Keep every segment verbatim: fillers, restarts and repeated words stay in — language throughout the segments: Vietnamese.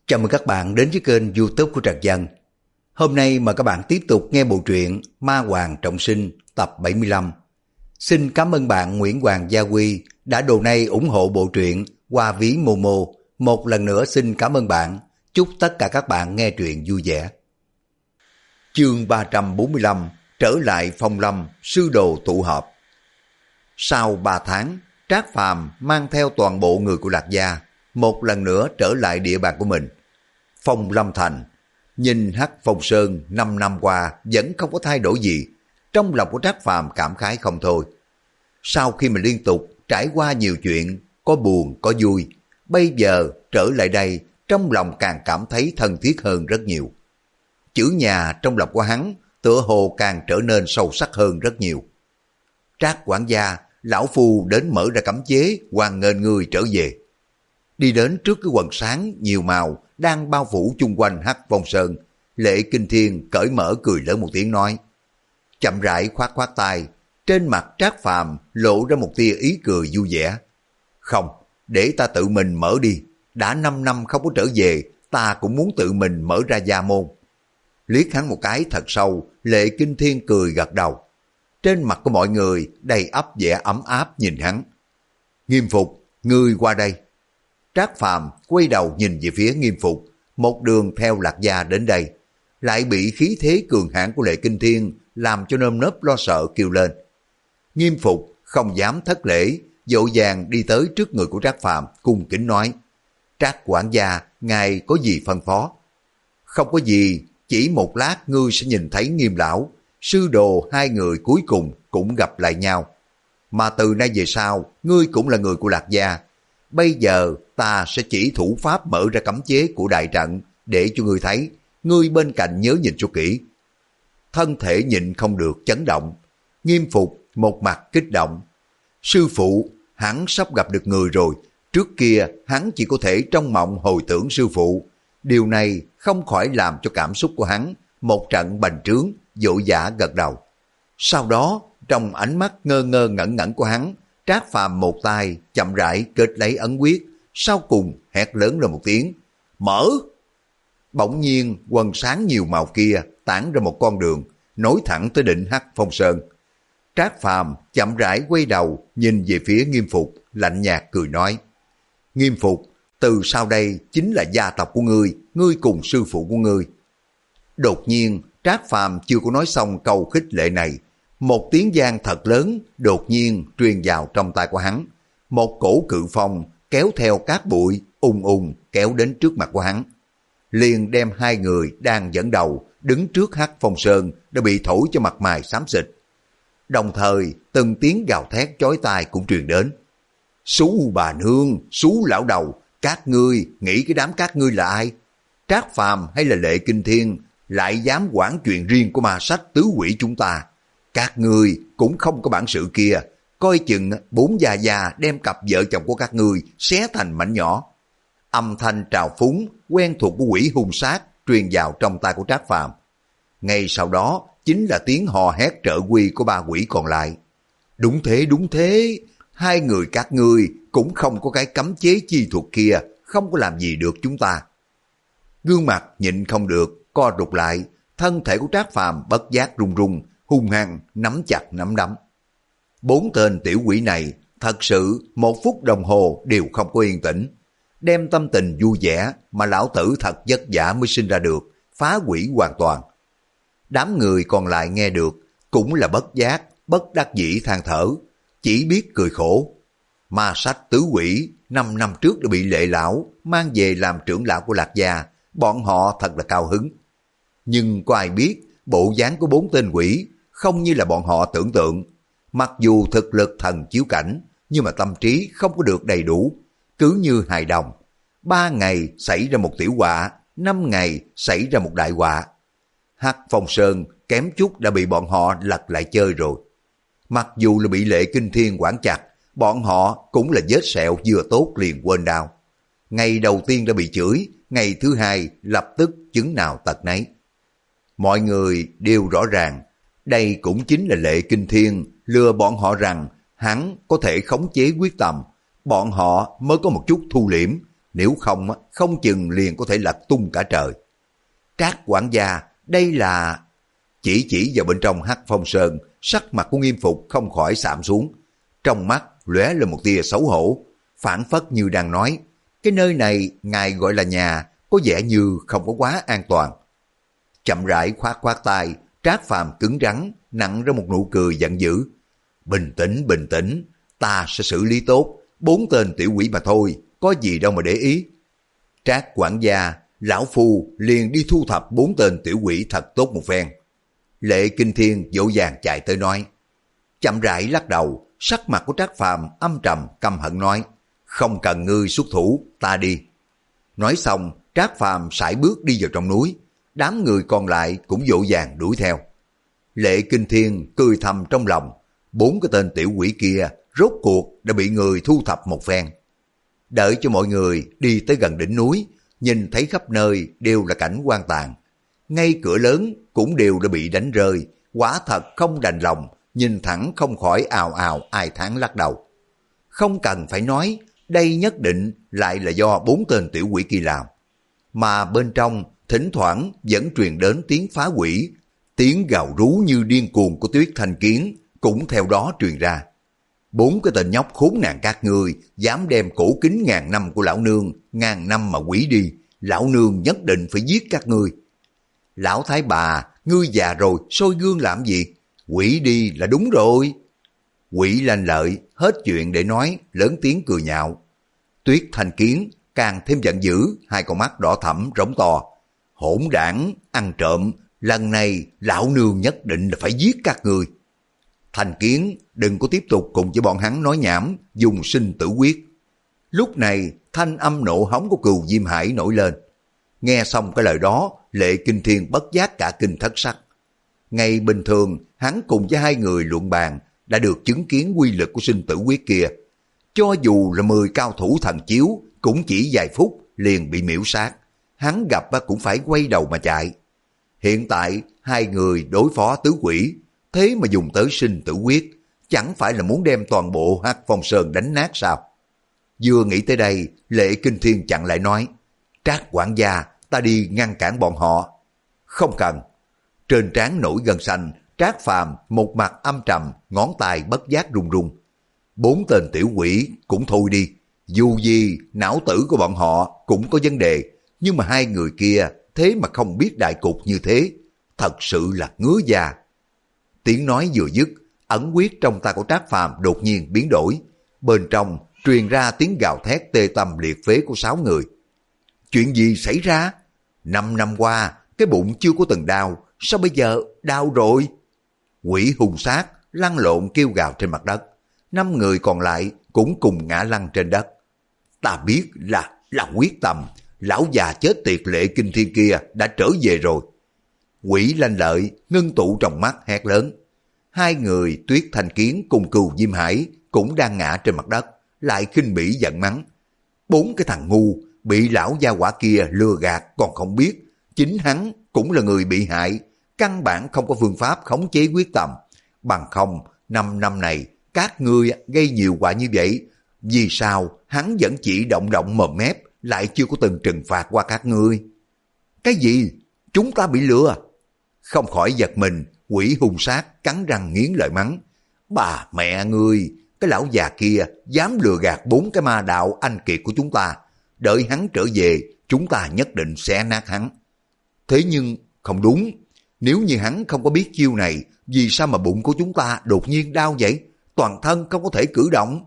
Chào mừng các bạn đến với kênh YouTube của Trần Dân. Hôm nay mời các bạn tiếp tục nghe bộ truyện Ma Hoàng Trọng Sinh tập bảy mươi lăm. Xin cảm ơn bạn Nguyễn Hoàng Gia Huy đã donate ủng hộ bộ truyện qua ví Momo. Một lần nữa xin cảm ơn bạn. Chúc tất cả các bạn nghe truyện vui vẻ. Chương ba trăm bốn mươi lăm. Trở lại Phong Lâm, sư đồ tụ họp. Sau ba tháng, Trác Phàm mang theo toàn bộ người của Lạc Gia một lần nữa trở lại địa bàn của mình. Phong Lâm Thành, nhìn Hắc Phong Sơn năm năm qua vẫn không có thay đổi gì, trong lòng của Trác Phàm cảm khái không thôi. Sau khi mình liên tục trải qua nhiều chuyện, có buồn có vui, bây giờ trở lại đây trong lòng càng cảm thấy thân thiết hơn rất nhiều. Chữ nhà trong lòng của hắn tựa hồ càng trở nên sâu sắc hơn rất nhiều. Trác quản gia, lão phu đến mở ra cấm chế, hoan nghênh ngươi trở về. Đi đến trước cái quần sáng nhiều màu đang bao phủ chung quanh Hắc Phong Sơn, Lệ Kinh Thiên cởi mở cười lớn một tiếng nói. Chậm rãi khoát khoát tay, trên mặt Trác Phàm lộ ra một tia ý cười vui vẻ. Không, để ta tự mình mở đi, đã năm năm không có trở về, ta cũng muốn tự mình mở ra gia môn. Liếc hắn một cái thật sâu, Lệ Kinh Thiên cười gật đầu. Trên mặt của mọi người đầy ắp vẻ ấm áp nhìn hắn. Nghiêm Phục, ngươi qua đây. Trác Phàm quay đầu nhìn về phía Nghiêm Phục, một đường theo Lạc Gia đến đây, lại bị khí thế cường hãn của Lệ Kinh Thiên làm cho nơm nớp lo sợ kêu lên. Nghiêm Phục không dám thất lễ, dội vàng đi tới trước người của Trác Phàm cung kính nói. Trác quản gia, ngài có gì phân phó? Không có gì, chỉ một lát ngươi sẽ nhìn thấy Nghiêm lão, sư đồ hai người cuối cùng cũng gặp lại nhau. Mà từ nay về sau, ngươi cũng là người của Lạc Gia. Bây giờ ta sẽ chỉ thủ pháp mở ra cấm chế của đại trận để cho ngươi thấy, ngươi bên cạnh nhớ nhìn cho kỹ. Thân thể nhịn không được chấn động, Nghiêm Phục một mặt kích động. Sư phụ, hắn sắp gặp được người rồi, trước kia hắn chỉ có thể trong mộng hồi tưởng sư phụ. Điều này không khỏi làm cho cảm xúc của hắn một trận bành trướng, vội vã gật đầu. Sau đó, trong ánh mắt ngơ ngơ ngẩn ngẩn của hắn, Trác Phàm một tay chậm rãi kết lấy ấn quyết, sau cùng hét lớn lên một tiếng, mở! Bỗng nhiên quần sáng nhiều màu kia tản ra một con đường, nối thẳng tới đỉnh Hắc Phong Sơn. Trác Phàm chậm rãi quay đầu nhìn về phía Nghiêm Phục, lạnh nhạt cười nói, Nghiêm Phục, từ sau đây chính là gia tộc của ngươi, ngươi cùng sư phụ của ngươi. Đột nhiên, Trác Phàm chưa có nói xong câu khích lệ này, một tiếng vang thật lớn đột nhiên truyền vào trong tai của hắn. Một cổ cự phong kéo theo cát bụi ùng ùng kéo đến trước mặt của hắn, liền đem hai người đang dẫn đầu đứng trước Hắc Phong Sơn đã bị thổi cho mặt mày xám xịt. Đồng thời từng tiếng gào thét chói tai cũng truyền đến. Xú bà nương, xú lão đầu, các ngươi nghĩ cái đám các ngươi là ai? Trác Phàm hay là Lệ Kinh Thiên lại dám quản chuyện riêng của ma sách tứ quỷ chúng ta? Các ngươi cũng không có bản sự kia, coi chừng bốn già già đem cặp vợ chồng của các ngươi xé thành mảnh nhỏ. Âm thanh trào phúng quen thuộc của quỷ hung sát truyền vào trong tai của Trác Phàm. Ngay sau đó chính là tiếng hò hét trợ quy của ba quỷ còn lại. Đúng thế, đúng thế, hai người các ngươi cũng không có cái cấm chế chi thuật kia, không có làm gì được chúng ta. Gương mặt nhịn không được co rụt lại, thân thể của Trác Phàm bất giác run run, hung hăng nắm chặt nắm đấm. Bốn tên tiểu quỷ này thật sự một phút đồng hồ đều không có yên tĩnh, đem tâm tình vui vẻ mà lão tử thật vất vả mới sinh ra được phá hủy hoàn toàn. Đám người còn lại nghe được cũng là bất giác bất đắc dĩ than thở, chỉ biết cười khổ. Ma sách tứ quỷ năm năm trước đã bị Lệ lão mang về làm trưởng lão của Lạc Gia, bọn họ thật là cao hứng. Nhưng có ai biết bộ dáng của bốn tên quỷ không như là bọn họ tưởng tượng. Mặc dù thực lực thần chiếu cảnh, nhưng mà tâm trí không có được đầy đủ, cứ như hài đồng. Ba ngày xảy ra một tiểu họa, năm ngày xảy ra một đại họa. Hắc Phong Sơn kém chút đã bị bọn họ lật lại chơi rồi. Mặc dù là bị Lệ Kinh Thiên quản chặt, bọn họ cũng là vết sẹo vừa tốt liền quên đau. Ngày đầu tiên đã bị chửi, ngày thứ hai lập tức chứng nào tật nấy. Mọi người đều rõ ràng, đây cũng chính là Lệ Kinh Thiên lừa bọn họ rằng hắn có thể khống chế quyết tâm, bọn họ mới có một chút thu liễm, nếu không không chừng liền có thể lật tung cả trời. Trác quản gia, đây là... Chỉ chỉ vào bên trong Hắc Phong Sơn, sắc mặt của Nghiêm Phục không khỏi xạm xuống. Trong mắt lóe lên một tia xấu hổ, phản phất như đang nói, cái nơi này ngài gọi là nhà, có vẻ như không có quá an toàn. Chậm rãi khoát khoát tay, Trác Phàm cứng rắn, nặng ra một nụ cười giận dữ. Bình tĩnh, bình tĩnh, ta sẽ xử lý tốt, bốn tên tiểu quỷ mà thôi, có gì đâu mà để ý. Trác quản gia, lão phu liền đi thu thập bốn tên tiểu quỷ thật tốt một phen. Lệ Kinh Thiên vội vàng chạy tới nói. Chậm rãi lắc đầu, sắc mặt của Trác Phàm âm trầm căm hận nói, không cần ngươi xuất thủ, ta đi. Nói xong, Trác Phàm sải bước đi vào trong núi, đám người còn lại cũng vội vàng đuổi theo. Lệ Kinh Thiên cười thầm trong lòng, bốn cái tên tiểu quỷ kia rốt cuộc đã bị người thu thập một phen. Đợi cho mọi người đi tới gần đỉnh núi, nhìn thấy khắp nơi đều là cảnh hoang tàn. Ngay cửa lớn cũng đều đã bị đánh rơi, quả thật không đành lòng, nhìn thẳng không khỏi ào ào ai thán lắc đầu. Không cần phải nói, đây nhất định lại là do bốn tên tiểu quỷ kia làm. Mà bên trong thỉnh thoảng vẫn truyền đến tiếng phá quỷ, tiếng gào rú như điên cuồng của Tuyết Thanh Kiến cũng theo đó truyền ra. Bốn cái tên nhóc khốn nạn các ngươi dám đem cổ kính ngàn năm của lão nương ngàn năm mà quỷ đi, lão nương nhất định phải giết các ngươi. Lão thái bà, ngươi già rồi soi gương làm gì? Quỷ đi là đúng rồi. Quỷ lanh lợi hết chuyện để nói, lớn tiếng cười nhạo. Tuyết Thanh Kiến càng thêm giận dữ, hai con mắt đỏ thẫm rống to. Hỗn đảng, ăn trộm, lần này lão nương nhất định là phải giết các ngươi. Thanh Kiến đừng có tiếp tục cùng với bọn hắn nói nhảm, dùng sinh tử quyết. Lúc này thanh âm nộ hống của Cừu Diêm Hải nổi lên. Nghe xong cái lời đó, Lệ Kinh Thiên bất giác cả kinh thất sắc. Ngày bình thường hắn cùng với hai người luận bàn đã được chứng kiến quy lực của sinh tử quyết kia. Cho dù là mười cao thủ thần chiếu cũng chỉ vài phút liền bị miễu sát, hắn gặp cũng phải quay đầu mà chạy. Hiện tại hai người đối phó tứ quỷ, thế mà dùng tới sinh tử quyết, chẳng phải là muốn đem toàn bộ Hắc Phong Sơn đánh nát sao? Vừa nghĩ tới đây, Lệ Kinh Thiên chặn lại nói, Trác quản gia, ta đi ngăn cản bọn họ. Không cần. Trên trán nổi gân xanh, Trác Phàm một mặt âm trầm, ngón tay bất giác run run. Bốn tên tiểu quỷ cũng thôi đi, dù gì não tử của bọn họ cũng có vấn đề, nhưng mà hai người kia thế mà không biết đại cục như thế, thật sự là ngứa da. Tiếng nói vừa dứt, ẩn quyết trong tay của Trác Phàm đột nhiên biến đổi, bên trong truyền ra tiếng gào thét tê tâm liệt phế của sáu người. Chuyện gì xảy ra? Năm năm qua, cái bụng chưa có từng đau, sao bây giờ đau rồi? Quỷ hung sát, lăn lộn kêu gào trên mặt đất. Năm người còn lại cũng cùng ngã lăn trên đất. Ta biết là, là quyết tâm, lão già chết tiệt Lệ Kinh Thiên kia đã trở về rồi. Quỷ lanh lợi, ngưng tụ trong mắt hét lớn. Hai người Tuyết Thanh Kiến cùng Cừu Diêm Hải cũng đang ngã trên mặt đất, lại khinh bỉ giận mắng. Bốn cái thằng ngu, bị lão gia quả kia lừa gạt còn không biết, chính hắn cũng là người bị hại, căn bản không có phương pháp khống chế quyết tâm. Bằng không, năm năm này, các ngươi gây nhiều quả như vậy, vì sao hắn vẫn chỉ động động mồm mép, lại chưa có từng trừng phạt qua các ngươi? Cái gì? Chúng ta bị lừa? Không khỏi giật mình, quỷ hung sát cắn răng nghiến lợi mắng. Bà mẹ ngươi, cái lão già kia dám lừa gạt bốn cái ma đạo anh kiệt của chúng ta. Đợi hắn trở về, chúng ta nhất định sẽ nát hắn. Thế nhưng không đúng, nếu như hắn không có biết chiêu này, vì sao mà bụng của chúng ta đột nhiên đau vậy? Toàn thân không có thể cử động.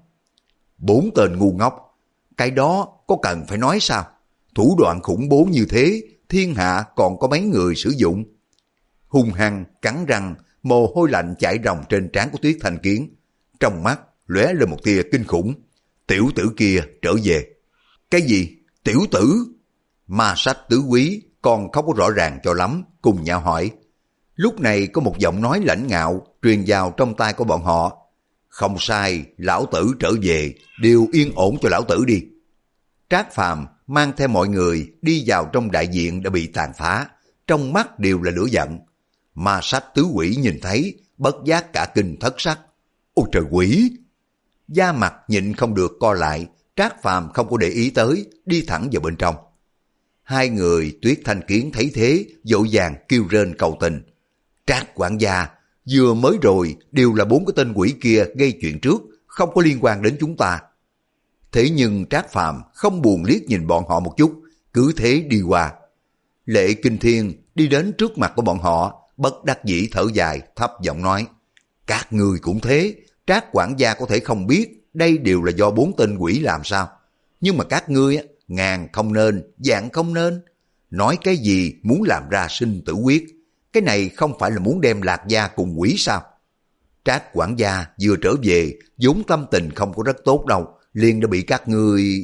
Bốn tên ngu ngốc, cái đó có cần phải nói sao? Thủ đoạn khủng bố như thế, thiên hạ còn có mấy người sử dụng? Hung hăng cắn răng, mồ hôi lạnh chảy ròng trên trán của Tuyết Thanh Kiến. Trong mắt lóe lên một tia kinh khủng. Tiểu tử kia trở về. Cái gì? Tiểu tử? Ma Sách tứ quý còn không có rõ ràng cho lắm, cùng nhau hỏi. Lúc này có một giọng nói lãnh ngạo truyền vào trong tai của bọn họ. Không sai, lão tử trở về, đều yên ổn cho lão tử đi. Trác Phàm mang theo mọi người đi vào trong đại diện đã bị tàn phá, trong mắt đều là lửa giận. Ma Sách tứ quỷ nhìn thấy, bất giác cả kinh thất sắc. Ôi trời quỷ! Da mặt nhịn không được co lại, Trác Phàm không có để ý tới, đi thẳng vào bên trong. Hai người Tuyết Thanh Kiến thấy thế, vội vàng kêu rên cầu tình. Trác quản gia, vừa mới rồi đều là bốn cái tên quỷ kia gây chuyện trước, không có liên quan đến chúng ta. Thế nhưng Trác Phàm không buồn liếc nhìn bọn họ một chút, cứ thế đi qua. Lệ Kinh Thiên đi đến trước mặt của bọn họ, bất đắc dĩ thở dài, thấp giọng nói: các người cũng thế, Trác quản gia có thể không biết đây đều là do bốn tên quỷ làm sao? Nhưng mà các ngươi ngàn không nên, vạn không nên. Nói cái gì muốn làm ra sinh tử quyết, cái này không phải là muốn đem Lạc gia cùng quỷ sao? Trác quản gia vừa trở về, vốn tâm tình không có rất tốt đâu, liền đã bị các ngươi...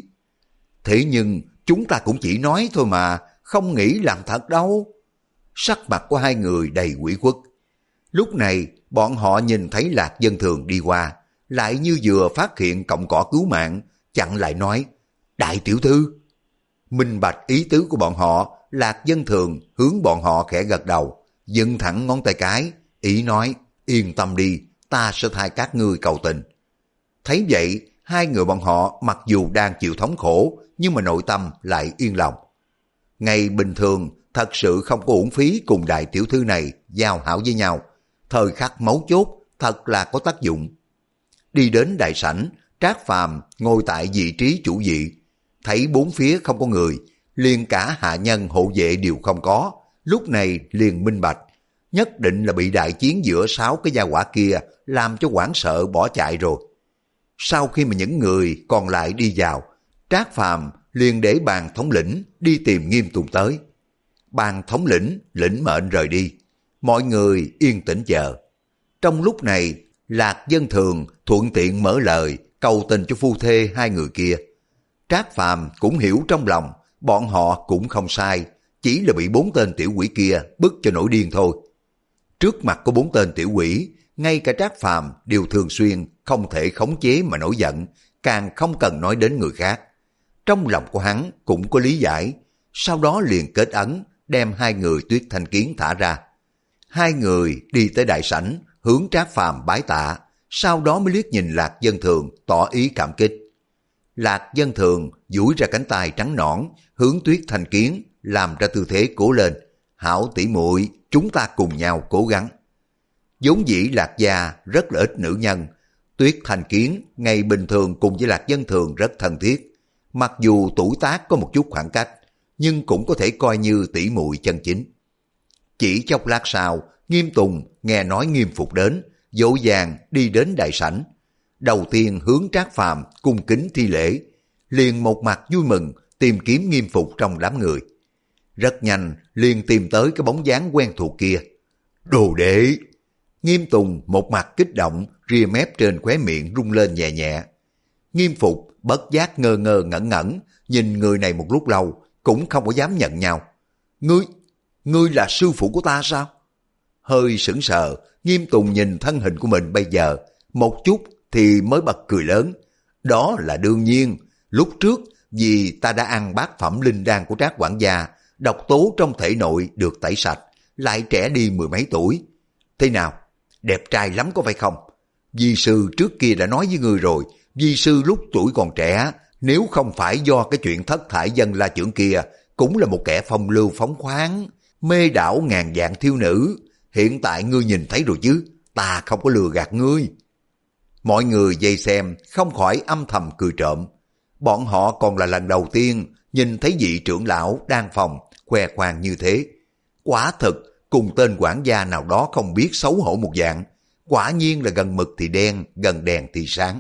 Thế nhưng chúng ta cũng chỉ nói thôi mà, không nghĩ làm thật đâu. Sắc mặt của hai người đầy ủy khuất. Lúc này bọn họ nhìn thấy Lạc Dân Thường đi qua, lại như vừa phát hiện cọng cỏ cứu mạng, chặn lại nói: đại tiểu thư. Minh bạch ý tứ của bọn họ, Lạc Dân Thường hướng bọn họ khẽ gật đầu, dựng thẳng ngón tay cái, ý nói: yên tâm đi, ta sẽ thay các ngươi cầu tình. Thấy vậy, hai người bọn họ mặc dù đang chịu thống khổ, nhưng mà nội tâm lại yên lòng. Ngày bình thường thật sự không có uổng phí cùng đại tiểu thư này giao hảo với nhau, thời khắc mấu chốt thật là có tác dụng. Đi đến đại sảnh, Trác Phàm ngồi tại vị trí chủ vị, thấy bốn phía không có người, liền cả hạ nhân hộ vệ đều không có, lúc này liền minh bạch, nhất định là bị đại chiến giữa sáu cái gia hỏa kia làm cho hoảng sợ bỏ chạy rồi. Sau khi mà những người còn lại đi vào, Trác Phàm liền để Bàn thống lĩnh đi tìm Nghiêm Tùng tới. Bàn thống lĩnh lĩnh mệnh rời đi, mọi người yên tĩnh chờ. Trong lúc này, Lạc Dân Thường thuận tiện mở lời cầu tình cho phu thê hai người kia. Trác Phàm cũng hiểu trong lòng, bọn họ cũng không sai, chỉ là bị bốn tên tiểu quỷ kia bức cho nổi điên thôi. Trước mặt của bốn tên tiểu quỷ, ngay cả Trác Phàm đều thường xuyên không thể khống chế mà nổi giận, càng không cần nói đến người khác. Trong lòng của hắn cũng có lý giải, sau đó liền kết ấn, đem hai người Tuyết Thanh Kiến thả ra. Hai người đi tới đại sảnh, hướng Trác Phàm bái tạ, sau đó mới liếc nhìn Lạc Dân Thường tỏ ý cảm kích. Lạc Dân Thường duỗi ra cánh tay trắng nõn, hướng Tuyết Thanh Kiến làm ra tư thế cố lên: hảo tỷ muội, chúng ta cùng nhau cố gắng. Vốn dĩ Lạc gia rất là ít nữ nhân, Tuyết Thanh Kiến ngày bình thường cùng với Lạc Dân Thường rất thân thiết, mặc dù tuổi tác có một chút khoảng cách, nhưng cũng có thể coi như tỷ muội chân chính. Chỉ chốc lát sau, Nghiêm Tùng nghe nói Nghiêm Phục đến, dỗ dàng đi đến đại sảnh. Đầu tiên hướng Trác Phàm cung kính thi lễ, liền một mặt vui mừng tìm kiếm Nghiêm Phục trong đám người. Rất nhanh liền tìm tới cái bóng dáng quen thuộc kia. Đồ đệ! Nghiêm Tùng một mặt kích động, ria mép trên khóe miệng rung lên nhẹ nhẹ. Nghiêm Phục bất giác ngơ ngơ ngẩn ngẩn, nhìn người này một lúc lâu, cũng không có dám nhận nhau. Ngươi, ngươi là sư phụ của ta sao? Hơi sững sờ, Nghiêm Tùng nhìn thân hình của mình bây giờ, một chút thì mới bật cười lớn. Đó là đương nhiên, lúc trước vì ta đã ăn bát phẩm linh đan của Trác quản gia, độc tố trong thể nội được tẩy sạch, lại trẻ đi mười mấy tuổi. Thế nào? Đẹp trai lắm có phải không? Vi sư trước kia đã nói với ngươi rồi, vi sư lúc tuổi còn trẻ, nếu không phải do cái chuyện thất thải dân la trưởng kia, cũng là một kẻ phong lưu phóng khoáng, mê đảo ngàn vạn thiếu nữ. Hiện tại ngươi nhìn thấy rồi chứ, ta không có lừa gạt ngươi. Mọi người vây xem không khỏi âm thầm cười trộm. Bọn họ còn là lần đầu tiên nhìn thấy vị trưởng lão đang phòng khoe khoang như thế. Quả thực cùng tên quản gia nào đó không biết xấu hổ một dạng. Quả nhiên là gần mực thì đen, gần đèn thì sáng.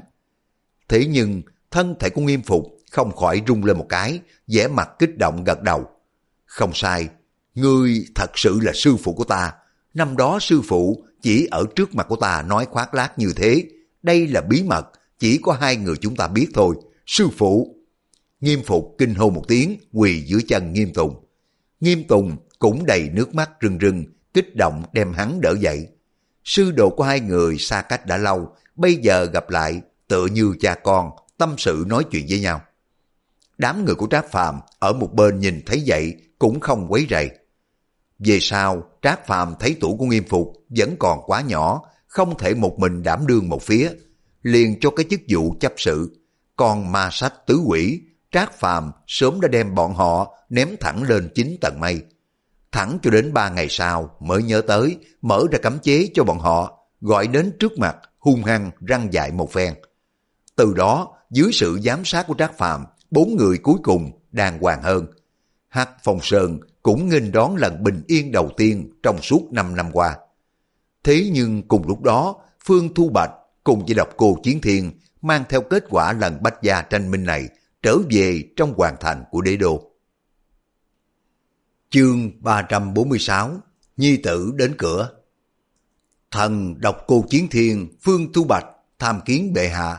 Thế nhưng thân thể của Nghiêm Phục không khỏi rung lên một cái, vẻ mặt kích động gật đầu. Không sai, ngươi thật sự là sư phụ của ta. Năm đó sư phụ chỉ ở trước mặt của ta nói khoác lác như thế. Đây là bí mật, chỉ có hai người chúng ta biết thôi. Sư phụ! Nghiêm Phục kinh hô một tiếng, quỳ dưới chân Nghiêm Tùng. Nghiêm Tùng cũng đầy nước mắt rưng rưng, kích động đem hắn đỡ dậy. Sư đồ của hai người xa cách đã lâu, bây giờ gặp lại tựa như cha con, tâm sự nói chuyện với nhau. Đám người của Trác Phàm ở một bên nhìn thấy vậy cũng không quấy rầy. Về sau, Trác Phàm thấy tuổi của Nghiêm Phục vẫn còn quá nhỏ, không thể một mình đảm đương một phía, liền cho cái chức vụ chấp sự. Còn ma sách tứ quỷ, Trác Phàm sớm đã đem bọn họ ném thẳng lên chín tầng mây. Thẳng cho đến ba ngày sau mới nhớ tới mở ra cấm chế cho bọn họ, gọi đến trước mặt hung hăng răng dạy một phen. Từ đó, dưới sự giám sát của Trác Phàm, bốn người cuối cùng đàng hoàng hơn. Hắc Phong Sơn cũng nghênh đón lần bình yên đầu tiên trong suốt năm năm qua. Thế nhưng cùng lúc đó, Phương Thu Bạch cùng với độc cô Chiến Thiên mang theo kết quả lần bách gia tranh minh này trở về trong hoàng thành của đế đô. Chương ba trăm bốn mươi sáu, Nhi tử đến cửa. Thần độc cô Chiến Thiên, Phương Thu Bạch tham kiến bệ hạ.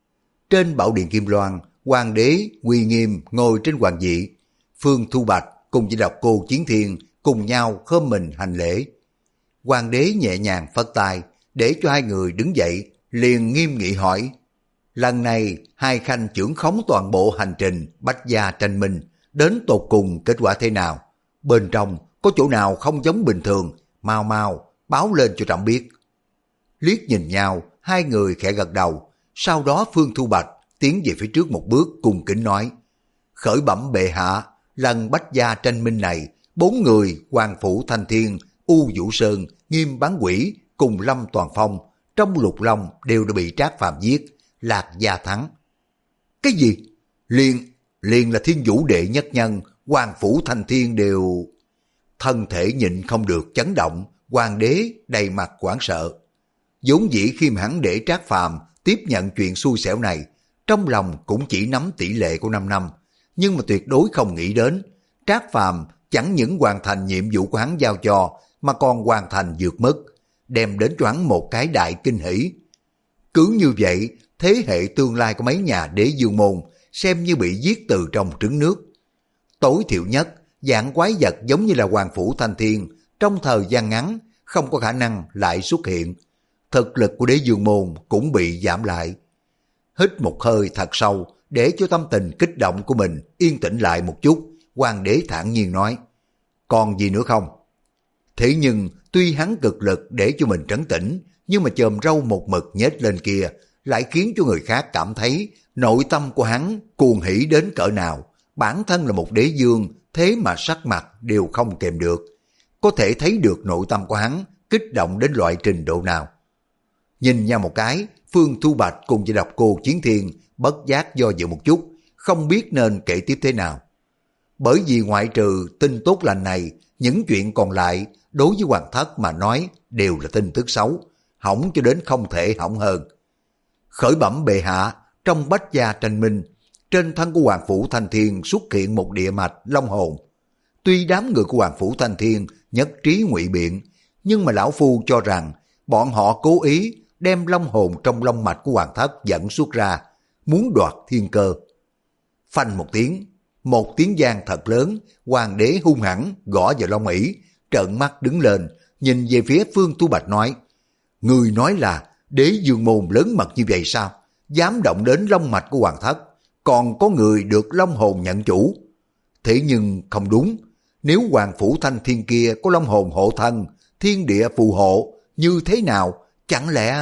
Trên bảo điện Kim Loan, hoàng đế uy nghiêm ngồi trên hoàng vị. Phương Thu Bạch cùng với độc cô Chiến Thiên cùng nhau khom mình hành lễ. Hoàng đế nhẹ nhàng phất tay để cho hai người đứng dậy, liền nghiêm nghị hỏi: lần này hai khanh trưởng khống toàn bộ hành trình bách gia tranh minh, đến tột cùng kết quả thế nào? Bên trong có chỗ nào không giống bình thường, mau mau báo lên cho trẫm biết. Liếc nhìn nhau, hai người khẽ gật đầu. Sau đó Phương Thu Bạch tiến về phía trước một bước, cung kính nói: khởi bẩm bệ hạ, lần bách gia tranh minh này, bốn người Hoàng Phủ Thanh Thiên, U Vũ Sơn, Nghiêm Bán Quỷ cùng Lâm Toàn Phong trong Lục Long đều đã bị Trác Phàm giết, Lạc Gia thắng. Cái gì? Liền, liền là Thiên Vũ đệ nhất nhân, Hoàng Phủ Thanh Thiên đều... Thân thể nhịn không được chấn động, hoàng đế đầy mặt hoảng sợ. Vốn dĩ khi mà hắn để Trác Phàm tiếp nhận chuyện xui xẻo này, trong lòng cũng chỉ nắm tỷ lệ của năm năm, nhưng mà tuyệt đối không nghĩ đến Trác Phàm chẳng những hoàn thành nhiệm vụ của hắn giao cho, mà còn hoàn thành vượt mức, đem đến cho hắn một cái đại kinh hỷ. Cứ như vậy, thế hệ tương lai của mấy nhà đế dương môn xem như bị giết từ trong trứng nước. Tối thiểu nhất, dạng quái vật giống như là Hoàng Phủ Thanh Thiên trong thời gian ngắn không có khả năng lại xuất hiện. Thực lực của đế dương môn cũng bị giảm lại. Hít một hơi thật sâu để cho tâm tình kích động của mình yên tĩnh lại một chút, hoàng đế thản nhiên nói: còn gì nữa không? Thế nhưng tuy hắn cực lực để cho mình trấn tĩnh, nhưng mà chòm râu một mực nhếch lên kia lại khiến cho người khác cảm thấy nội tâm của hắn cuồng hỉ đến cỡ nào. Bản thân là một đế dương, thế mà sắc mặt đều không kèm được. Có thể thấy được nội tâm của hắn kích động đến loại trình độ nào. Nhìn nhau một cái, Phương Thu Bạch cùng với độc cô Chiến Thiên bất giác do dự một chút, không biết nên kể tiếp thế nào. Bởi vì ngoại trừ tin tốt lành này, những chuyện còn lại đối với hoàng thất mà nói đều là tin tức xấu, hỏng cho đến không thể hỏng hơn. Khởi bẩm bệ hạ, trong bách gia tranh minh, trên thân của Hoàng Phủ Thanh Thiên xuất hiện một địa mạch long hồn. Tuy đám người của Hoàng Phủ Thanh Thiên nhất trí ngụy biện, nhưng mà lão phu cho rằng bọn họ cố ý đem long hồn trong long mạch của hoàng thất dẫn xuất ra, muốn đoạt thiên cơ. Phanh một tiếng, một tiếng vang thật lớn, hoàng đế hung hãn gõ vào long ỷ, trợn mắt đứng lên, nhìn về phía Phương Thu Bạch nói: người nói là đế dương môn lớn mật như vậy sao? Dám động đến long mạch của hoàng thất, còn có người được long hồn nhận chủ. Thế nhưng không đúng, nếu Hoàng Phủ Thanh Thiên kia có long hồn hộ thân, thiên địa phù hộ, như thế nào? Chẳng lẽ...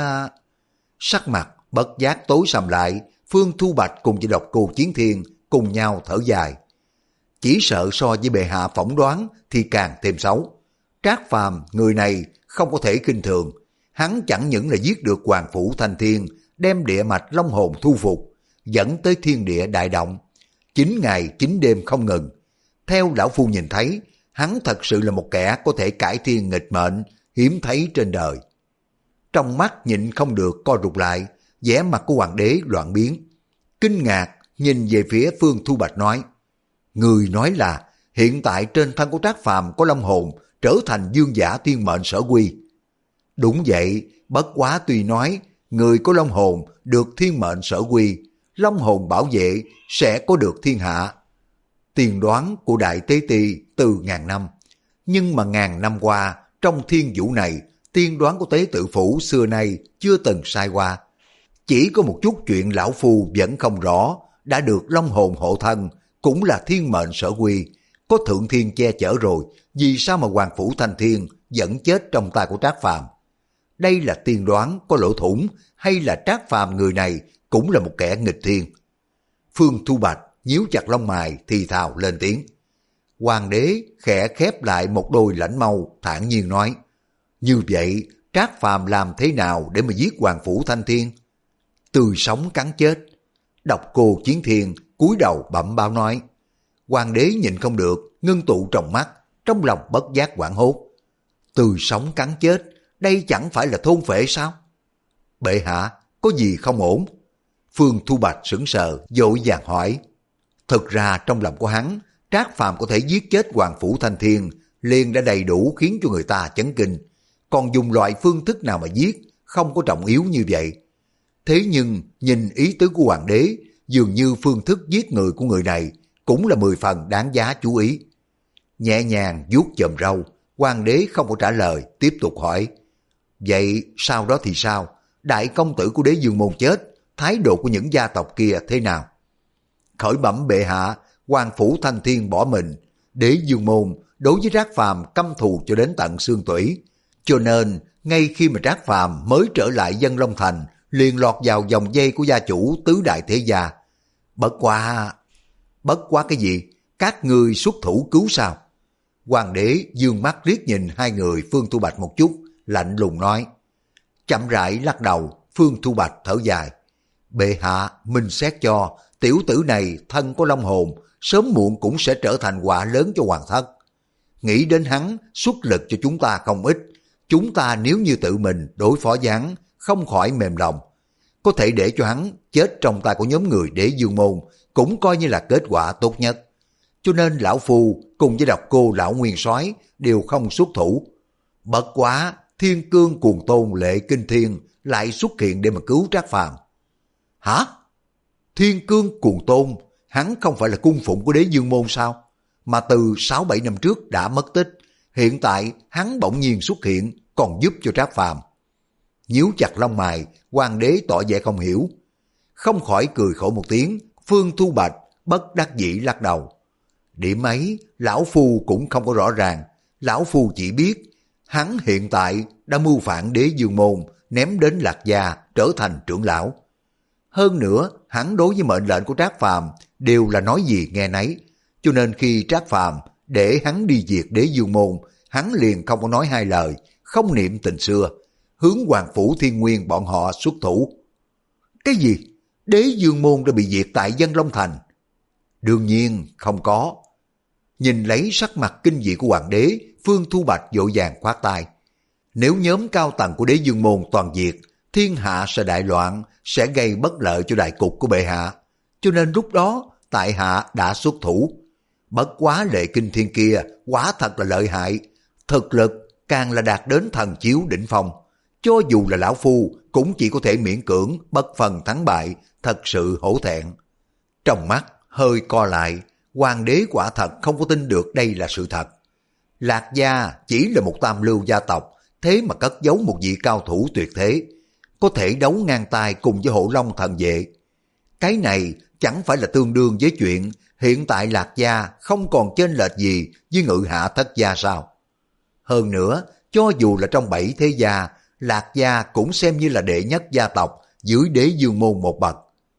Sắc mặt bất giác tối sầm lại, Phương Thu Bạch cùng với độc cô Chiến Thiên cùng nhau thở dài. Chỉ sợ so với bệ hạ phỏng đoán thì càng thêm xấu. Trác Phàm người này không có thể khinh thường. Hắn chẳng những là giết được Hoàng Phủ Thanh Thiên, đem địa mạch long hồn thu phục, dẫn tới thiên địa đại động. Chín ngày chín đêm không ngừng. Theo lão phu nhìn thấy, hắn thật sự là một kẻ có thể cải thiên nghịch mệnh, hiếm thấy trên đời. Trong mắt nhịn không được co rụt lại, vẻ mặt của hoàng đế loạn biến. Kinh ngạc nhìn về phía Phương Thu Bạch nói: người nói là hiện tại trên thân của Trác Phàm có long hồn trở thành dương giả thiên mệnh sở quy. Đúng vậy, bất quá tuy nói người có long hồn được thiên mệnh sở quy, long hồn bảo vệ sẽ có được thiên hạ. Tiên đoán của Đại Tế Ti từ ngàn năm, nhưng mà ngàn năm qua trong thiên vũ này, tiên đoán của Tế Tự Phủ xưa nay chưa từng sai qua. Chỉ có một chút chuyện lão phu vẫn không rõ, đã được long hồn hộ thân, cũng là thiên mệnh sở quy, có thượng thiên che chở rồi, vì sao mà Hoàng Phủ Thanh Thiên vẫn chết trong tay của Trác Phàm? Đây là tiên đoán có lỗ thủng, hay là Trác Phàm người này cũng là một kẻ nghịch thiên? Phương Thu Bạch nhíu chặt lông mày thì thào lên tiếng. Hoàng đế khẽ khép lại một đôi lãnh mâu, thản nhiên nói, như vậy Trác Phàm làm thế nào để mà giết Hoàng Phủ Thanh Thiên? Tươi sống cắn chết. Độc Cô Chiến Thiên cúi đầu bẩm báo nói. Hoàng đế nhịn không được, ngưng tụ trong mắt, trong lòng bất giác hoảng hốt. Tươi sống cắn chết, đây chẳng phải là thôn phệ sao? Bệ hạ, có gì không ổn? Phương Thu Bạch sững sờ, vội vàng hỏi. Thực ra trong lòng của hắn, Trác Phàm có thể giết chết Hoàng Phủ Thanh Thiên liền đã đầy đủ khiến cho người ta chấn kinh. Còn dùng loại phương thức nào mà giết, không có trọng yếu như vậy. Thế nhưng nhìn ý tứ của hoàng đế, dường như phương thức giết người của người này cũng là mười phần đáng giá chú ý. Nhẹ nhàng vuốt chòm râu, hoàng đế không có trả lời, tiếp tục hỏi. Vậy sau đó thì sao? Đại công tử của Đế Dương Môn chết, thái độ của những gia tộc kia thế nào? Khởi bẩm bệ hạ, Hoàng Phủ Thanh Thiên bỏ mình, Đế Dương Môn đối với Trác Phàm căm thù cho đến tận xương tủy. Cho nên, ngay khi mà Trác Phàm mới trở lại Dân Long Thành, liền lọt vào vòng dây của gia chủ tứ đại thế gia. Bất quá... Bất quá cái gì? Các ngươi xuất thủ cứu sao? Hoàng đế dương mắt liếc nhìn hai người Phương Thu Bạch một chút, lạnh lùng nói. Chậm rãi lắc đầu, Phương Thu Bạch thở dài. Bệ hạ, minh xét cho, tiểu tử này thân có long hồn, sớm muộn cũng sẽ trở thành quả lớn cho hoàng thất. Nghĩ đến hắn, xuất lực cho chúng ta không ít. Chúng ta nếu như tự mình đối phó với hắn, không khỏi mềm lòng. Có thể để cho hắn chết trong tay của nhóm người Đế Dương Môn, cũng coi như là kết quả tốt nhất. Cho nên lão phu cùng với Độc Cô lão nguyên soái đều không xuất thủ. Bất quá, Thiên Cương Cuồng Tôn Lệ Kinh Thiên lại xuất hiện để mà cứu Trác Phàm. Hả? Thiên Cương Cuồng Tôn, hắn không phải là cung phụng của Đế Dương Môn sao? Mà từ sáu bảy năm trước đã mất tích, hiện tại hắn bỗng nhiên xuất hiện, còn giúp cho Trác Phàm. Nhíu chặt lông mày, hoàng đế tỏ vẻ không hiểu. Không khỏi cười khổ một tiếng, Phương Thu Bạch bất đắc dĩ lắc đầu. Điểm ấy, lão phu cũng không có rõ ràng. Lão phu chỉ biết, hắn hiện tại đã mưu phản Đế Dương Môn, ném đến Lạc Gia, trở thành trưởng lão. Hơn nữa, hắn đối với mệnh lệnh của Trác Phàm đều là nói gì nghe nấy. Cho nên khi Trác Phàm để hắn đi diệt Đế Dương Môn, hắn liền không có nói hai lời, không niệm tình xưa, hướng Hoàng Phủ Thiên Nguyên bọn họ xuất thủ. Cái gì? Đế Dương Môn đã bị diệt tại Dân Long Thành? Đương nhiên không có. Nhìn lấy sắc mặt kinh dị của hoàng đế, Phương Thu Bạch vội vàng khoát tay. Nếu nhóm cao tầng của Đế Dương Môn toàn diệt, thiên hạ sẽ đại loạn, sẽ gây bất lợi cho đại cục của bệ hạ. Cho nên lúc đó, tại hạ đã xuất thủ. Bất quá Lệ Kinh Thiên kia, quả thật là lợi hại. Thực lực càng là đạt đến thần chiếu đỉnh phong. Cho dù là lão phu, cũng chỉ có thể miễn cưỡng, bất phần thắng bại, thật sự hổ thẹn. Trong mắt, hơi co lại, hoàng đế quả thật không có tin được đây là sự thật. Lạc Gia chỉ là một tam lưu gia tộc, thế mà cất giấu một vị cao thủ tuyệt thế, có thể đấu ngang tay cùng với Hổ Long thần vệ. Cái này chẳng phải là tương đương với chuyện hiện tại Lạc Gia không còn chênh lệch gì với Ngự Hạ Thất Gia sao? Hơn nữa, cho dù là trong bảy thế gia, Lạc Gia cũng xem như là đệ nhất gia tộc dưới Đế Dương Môn một bậc.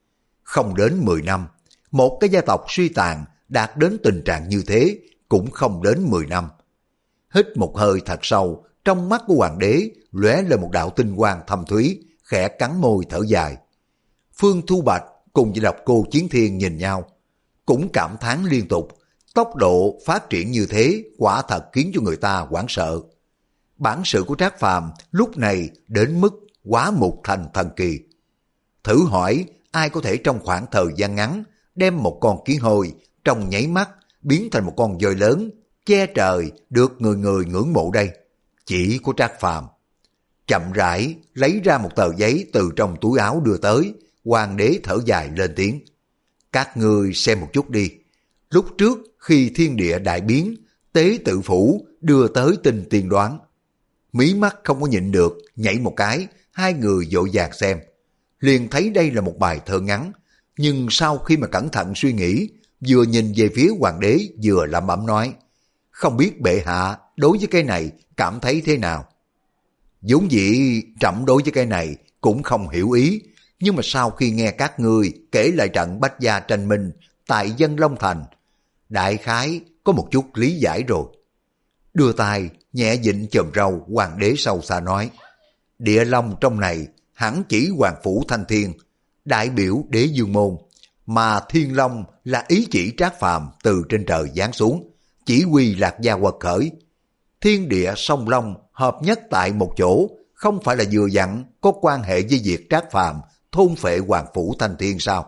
Không đến mười năm, một cái gia tộc suy tàn đạt đến tình trạng như thế cũng không đến mười năm. Hít một hơi thật sâu, trong mắt của hoàng đế lóe lên một đạo tinh quang thâm thúy, khẽ cắn môi thở dài. Phương Thu Bạch cùng với Độc Cô Chiến Thiên nhìn nhau, cũng cảm thán liên tục. Tốc độ phát triển như thế quả thật khiến cho người ta hoảng sợ. Bản sự của Trác Phàm lúc này đến mức quá mục thành thần kỳ. Thử hỏi ai có thể trong khoảng thời gian ngắn đem một con kiến hôi trong nháy mắt biến thành một con voi lớn che trời được người người ngưỡng mộ đây? Chỉ có Trác Phàm. Chậm rãi lấy ra một tờ giấy từ trong túi áo đưa tới, hoàng đế thở dài lên tiếng. Các ngươi xem một chút đi. Lúc trước khi thiên địa đại biến, tế tự phủ đưa tới tin tiên đoán. Mí mắt không có nhịn được, nhảy một cái, hai người vội vàng xem. Liền thấy đây là một bài thơ ngắn, nhưng sau khi mà cẩn thận suy nghĩ, vừa nhìn về phía hoàng đế vừa lẩm bẩm nói, không biết bệ hạ đối với cái này cảm thấy thế nào? Vốn dĩ trẫm đối với cái này cũng không hiểu ý, nhưng mà sau khi nghe các ngươi kể lại trận Bách Gia tranh minh tại Dân Long Thành, đại khái có một chút lý giải rồi. Đưa tay nhẹ vịn chòm râu, hoàng đế sâu xa nói, địa long trong này hẳn chỉ Hoàng Phủ Thanh Thiên, đại biểu đế dương môn, mà thiên long là ý chỉ Trác Phàm từ trên trời giáng xuống, chỉ huy Lạc Gia quật khởi. Thiên địa song long hợp nhất tại một chỗ, không phải là vừa dặn có quan hệ với việc Trác Phàm thôn phệ Hoàng Phủ Thanh Thiên sao?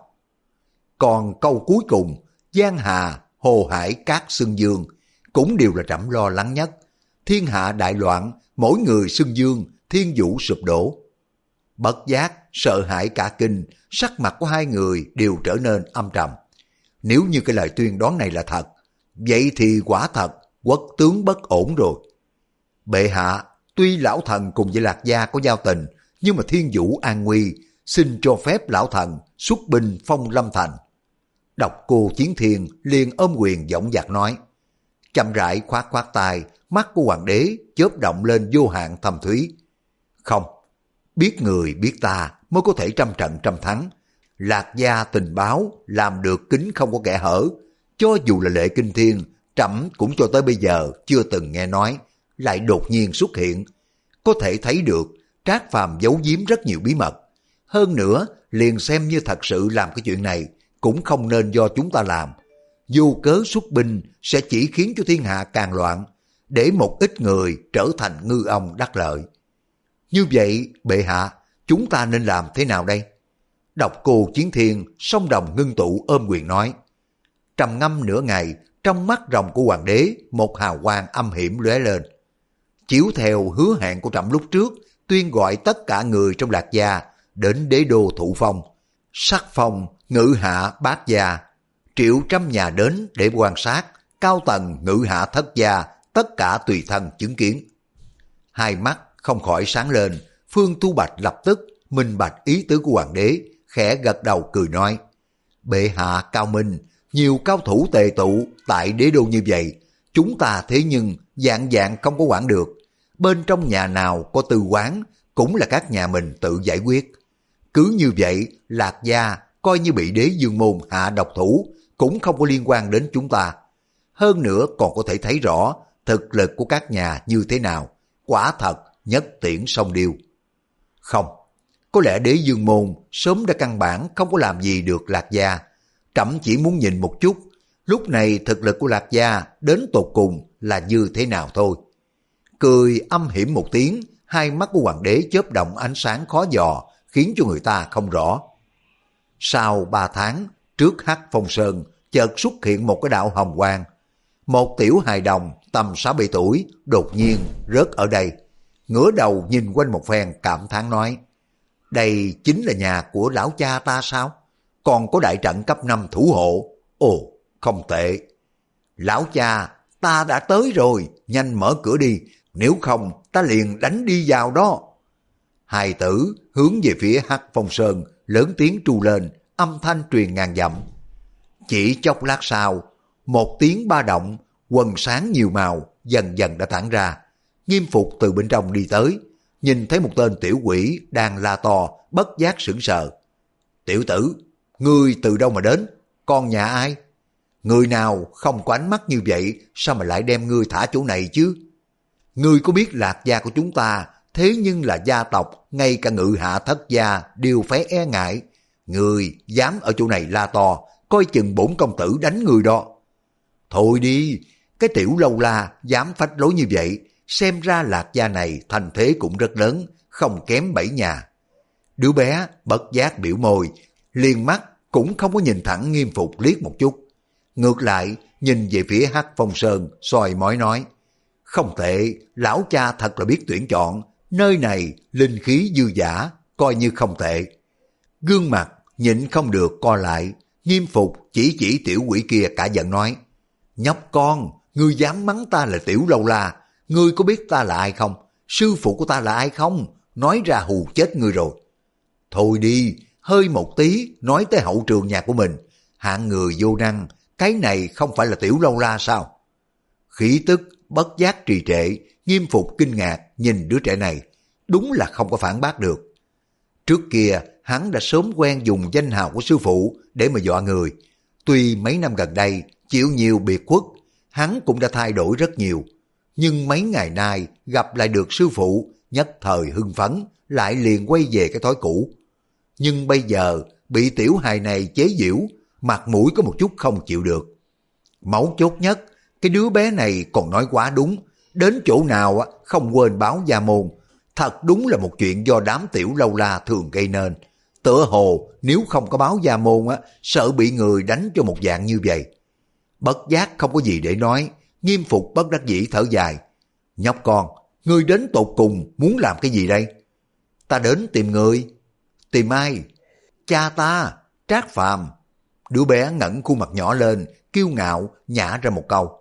Còn câu cuối cùng, Giang Hà, Hồ Hải, Cát Xưng Dương cũng đều là trẫm lo lắng nhất. Thiên hạ đại loạn, mỗi người xưng dương, thiên vũ sụp đổ. Bất giác, sợ hãi cả kinh, sắc mặt của hai người đều trở nên âm trầm. Nếu như cái lời tuyên đoán này là thật, vậy thì quả thật quốc tướng bất ổn rồi. Bệ hạ, tuy lão thần cùng với Lạc Gia có giao tình, nhưng mà thiên vũ an nguy, xin cho phép lão thần xuất binh phong Lâm Thành. Độc Cô Chiến Thiên liền ôm quyền dõng dạc nói, chậm rãi khoát khoát tay, mắt của hoàng đế chớp động lên vô hạn thâm thúy. Không, biết người biết ta mới có thể trăm trận trăm thắng. Lạc Gia tình báo làm được kín không có kẽ hở, cho dù là Lệ Kinh Thiên, trẫm cũng cho tới bây giờ chưa từng nghe nói, lại đột nhiên xuất hiện. Có thể thấy được Trác Phàm giấu giếm rất nhiều bí mật. Hơn nữa, liền xem như thật sự làm cái chuyện này, cũng không nên do chúng ta làm. Vô cớ xuất binh sẽ chỉ khiến cho thiên hạ càng loạn, để một ít người trở thành ngư ông đắc lợi. Như vậy, bệ hạ, chúng ta nên làm thế nào đây? Độc Cô Chiến Thiên song đồng ngưng tụ ôm quyền nói. Trầm ngâm nửa ngày, trong mắt rồng của hoàng đế một hào quang âm hiểm lóe lên. Chiếu theo hứa hẹn của trẫm lúc trước, tuyên gọi tất cả người trong Lạc Gia đến đế đô Thụ Phong, Sắc Phong, Ngự Hạ Bát Gia, triệu trăm nhà đến để quan sát, cao tầng Ngự Hạ Thất Gia tất cả tùy thân chứng kiến. Hai mắt không khỏi sáng lên, Phương Tu Bạch lập tức minh bạch ý tứ của hoàng đế, khẽ gật đầu cười nói, bệ hạ cao minh, nhiều cao thủ tề tụ tại đế đô như vậy, chúng ta thế nhưng dạng dạng không có quản được. Bên trong nhà nào có tư quán cũng là các nhà mình tự giải quyết. Cứ như vậy, Lạc Gia coi như bị đế dương môn hạ độc thủ cũng không có liên quan đến chúng ta. Hơn nữa còn có thể thấy rõ thực lực của các nhà như thế nào, quả thật nhất tiễn song điêu. Không, có lẽ đế dương môn sớm đã căn bản không có làm gì được Lạc Gia. Trẫm chỉ muốn nhìn một chút, lúc này thực lực của Lạc Gia đến tột cùng là như thế nào thôi. Cười âm hiểm một tiếng, hai mắt của hoàng đế chớp động ánh sáng khó dò, khiến cho người ta không rõ. Sau ba tháng, trước Hắc Phong Sơn, chợt xuất hiện một cái đạo hồng quang. Một tiểu hài đồng tầm sáu bảy tuổi đột nhiên rớt ở đây, ngửa đầu nhìn quanh một phen cảm thán nói, đây chính là nhà của lão cha ta sao? Còn có đại trận cấp năm thủ hộ. Ồ, không tệ. Lão cha, ta đã tới rồi, nhanh mở cửa đi, nếu không ta liền đánh đi vào đó. Hài tử hướng về phía Hắc Phong Sơn, lớn tiếng tru lên, âm thanh truyền ngàn dặm. Chỉ chốc lát sau, một tiếng ba động, quần sáng nhiều màu dần dần đã tản ra. Nghiêm Phục từ bên trong đi tới, nhìn thấy một tên tiểu quỷ đang la to, bất giác sững sờ. Tiểu tử, ngươi từ đâu mà đến? Con nhà ai? Người nào không có ánh mắt như vậy, sao mà lại đem ngươi thả chỗ này chứ? Ngươi có biết Lạc Gia của chúng ta thế nhưng là gia tộc, ngay cả Ngự Hạ Thất Gia đều phải e ngại. Ngươi dám ở chỗ này la to, coi chừng bổn công tử đánh người đó. Thôi đi, cái tiểu lâu la dám phách lối như vậy, xem ra Lạc Gia này thành thế cũng rất lớn, không kém bảy nhà. Đứa bé bất giác biểu môi, liền mắt cũng không có nhìn thẳng Nghiêm Phục liếc một chút. Ngược lại, nhìn về phía Hắc Phong Sơn, soi mói nói, không tệ, lão cha thật là biết tuyển chọn, nơi này linh khí dư dả, coi như không tệ. Gương mặt nhịn không được co lại, Nghiêm Phục chỉ chỉ tiểu quỷ kia cả giận nói, nhóc con, ngươi dám mắng ta là tiểu lâu la, ngươi có biết ta là ai không? Sư phụ của ta là ai không? Nói ra hù chết ngươi rồi. Thôi đi, hơi một tí, nói tới hậu trường nhà của mình, hạng người vô năng, cái này không phải là tiểu lâu la sao? Khí tức bất giác trì trệ, Nghiêm Phục kinh ngạc nhìn đứa trẻ này, đúng là không có phản bác được. Trước kia hắn đã sớm quen dùng danh hào của sư phụ để mà dọa người. Tuy mấy năm gần đây chịu nhiều biệt khuất, hắn cũng đã thay đổi rất nhiều. Nhưng mấy ngày nay gặp lại được sư phụ, nhất thời hưng phấn, lại liền quay về cái thói cũ. Nhưng bây giờ bị tiểu hài này chế giễu, mặt mũi có một chút không chịu được. Máu chốt nhất, cái đứa bé này còn nói quá đúng, đến chỗ nào không quên báo gia môn. Thật đúng là một chuyện do đám tiểu lâu la thường gây nên. Tựa hồ nếu không có báo gia môn á, sợ bị người đánh cho một dạng như vậy. Bất giác không có gì để nói, Nghiêm Phục bất đắc dĩ thở dài. Nhóc con, ngươi đến tột cùng muốn làm cái gì đây? Ta đến tìm người. Tìm ai? Cha ta, Trác Phàm. Đứa bé ngẩng khuôn mặt nhỏ lên, kiêu ngạo nhả ra một câu.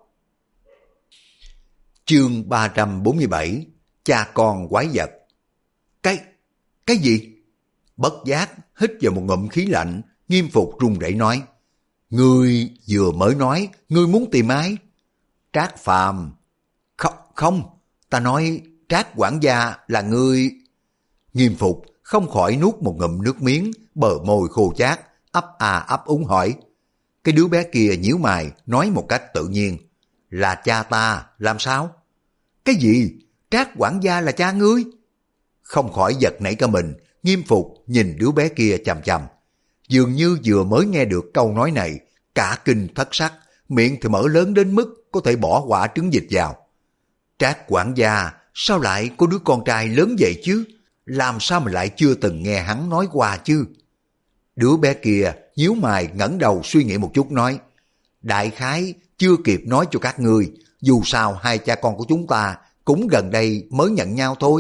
Chương ba trăm bốn mươi bảy, cha con quái vật. Cái, cái gì? Bất giác hít vào một ngụm khí lạnh, Nghiêm Phục run rẩy nói. Ngươi vừa mới nói, ngươi muốn tìm ai? Trác Phàm. Không, không, ta nói Trác quản gia là ngươi. Nghiêm Phục không khỏi nuốt một ngụm nước miếng, bờ môi khô chát, ấp à ấp úng hỏi. Cái đứa bé kia nhíu mày, nói một cách tự nhiên. Là cha ta, làm sao? Cái gì? Trác quản gia là cha ngươi? Không khỏi giật nảy cả mình, Nghiêm Phục nhìn đứa bé kia chằm chằm. Dường như vừa mới nghe được câu nói này, cả kinh thất sắc, miệng thì mở lớn đến mức có thể bỏ quả trứng vịt vào. Trác quản gia, sao lại có đứa con trai lớn vậy chứ? Làm sao mà lại chưa từng nghe hắn nói qua chứ? Đứa bé kia nhíu mày ngẩng đầu suy nghĩ một chút nói. Đại khái chưa kịp nói cho các ngươi, dù sao hai cha con của chúng ta cũng gần đây mới nhận nhau thôi.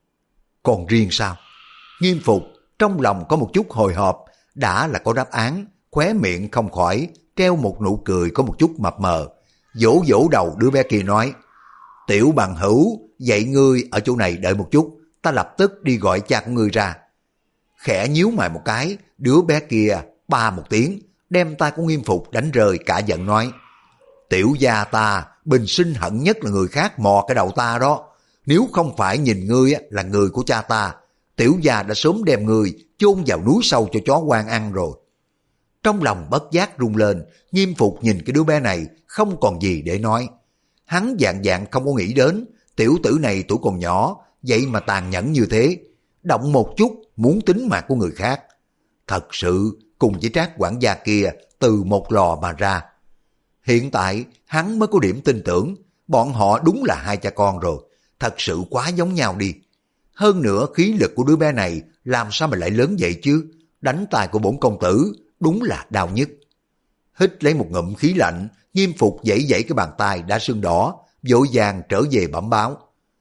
Còn riêng sao? Nghiêm Phục trong lòng có một chút hồi hộp, đã là có đáp án, khóe miệng không khỏi treo một nụ cười có một chút mập mờ, vỗ vỗ đầu đứa bé kia nói. Tiểu bằng hữu, vậy ngươi ở chỗ này đợi một chút, ta lập tức đi gọi cha của ngươi ra. Khẽ nhíu mày một cái, đứa bé kia ba một tiếng, đem tay của Nghiêm Phục đánh rơi, cả giận nói. Tiểu gia ta, bình sinh hận nhất là người khác mò cái đầu ta đó. Nếu không phải nhìn ngươi là người của cha ta, tiểu gia đã sớm đem ngươi chôn vào núi sâu cho chó hoang ăn rồi. Trong lòng bất giác rung lên, Nghiêm Phục nhìn cái đứa bé này không còn gì để nói. Hắn dạng dạng không có nghĩ đến, tiểu tử này tuổi còn nhỏ, vậy mà tàn nhẫn như thế, động một chút muốn tính mạng của người khác. Thật sự cùng với Trác quản gia kia từ một lò mà ra. Hiện tại hắn mới có điểm tin tưởng, bọn họ đúng là hai cha con rồi, thật sự quá giống nhau đi. Hơn nữa khí lực của đứa bé này làm sao mà lại lớn vậy chứ, đánh tài của bổn công tử đúng là đau nhất. Hít lấy một ngụm khí lạnh, Nghiêm Phục giãy giãy cái bàn tay đã sưng đỏ, vội vàng trở về bẩm báo.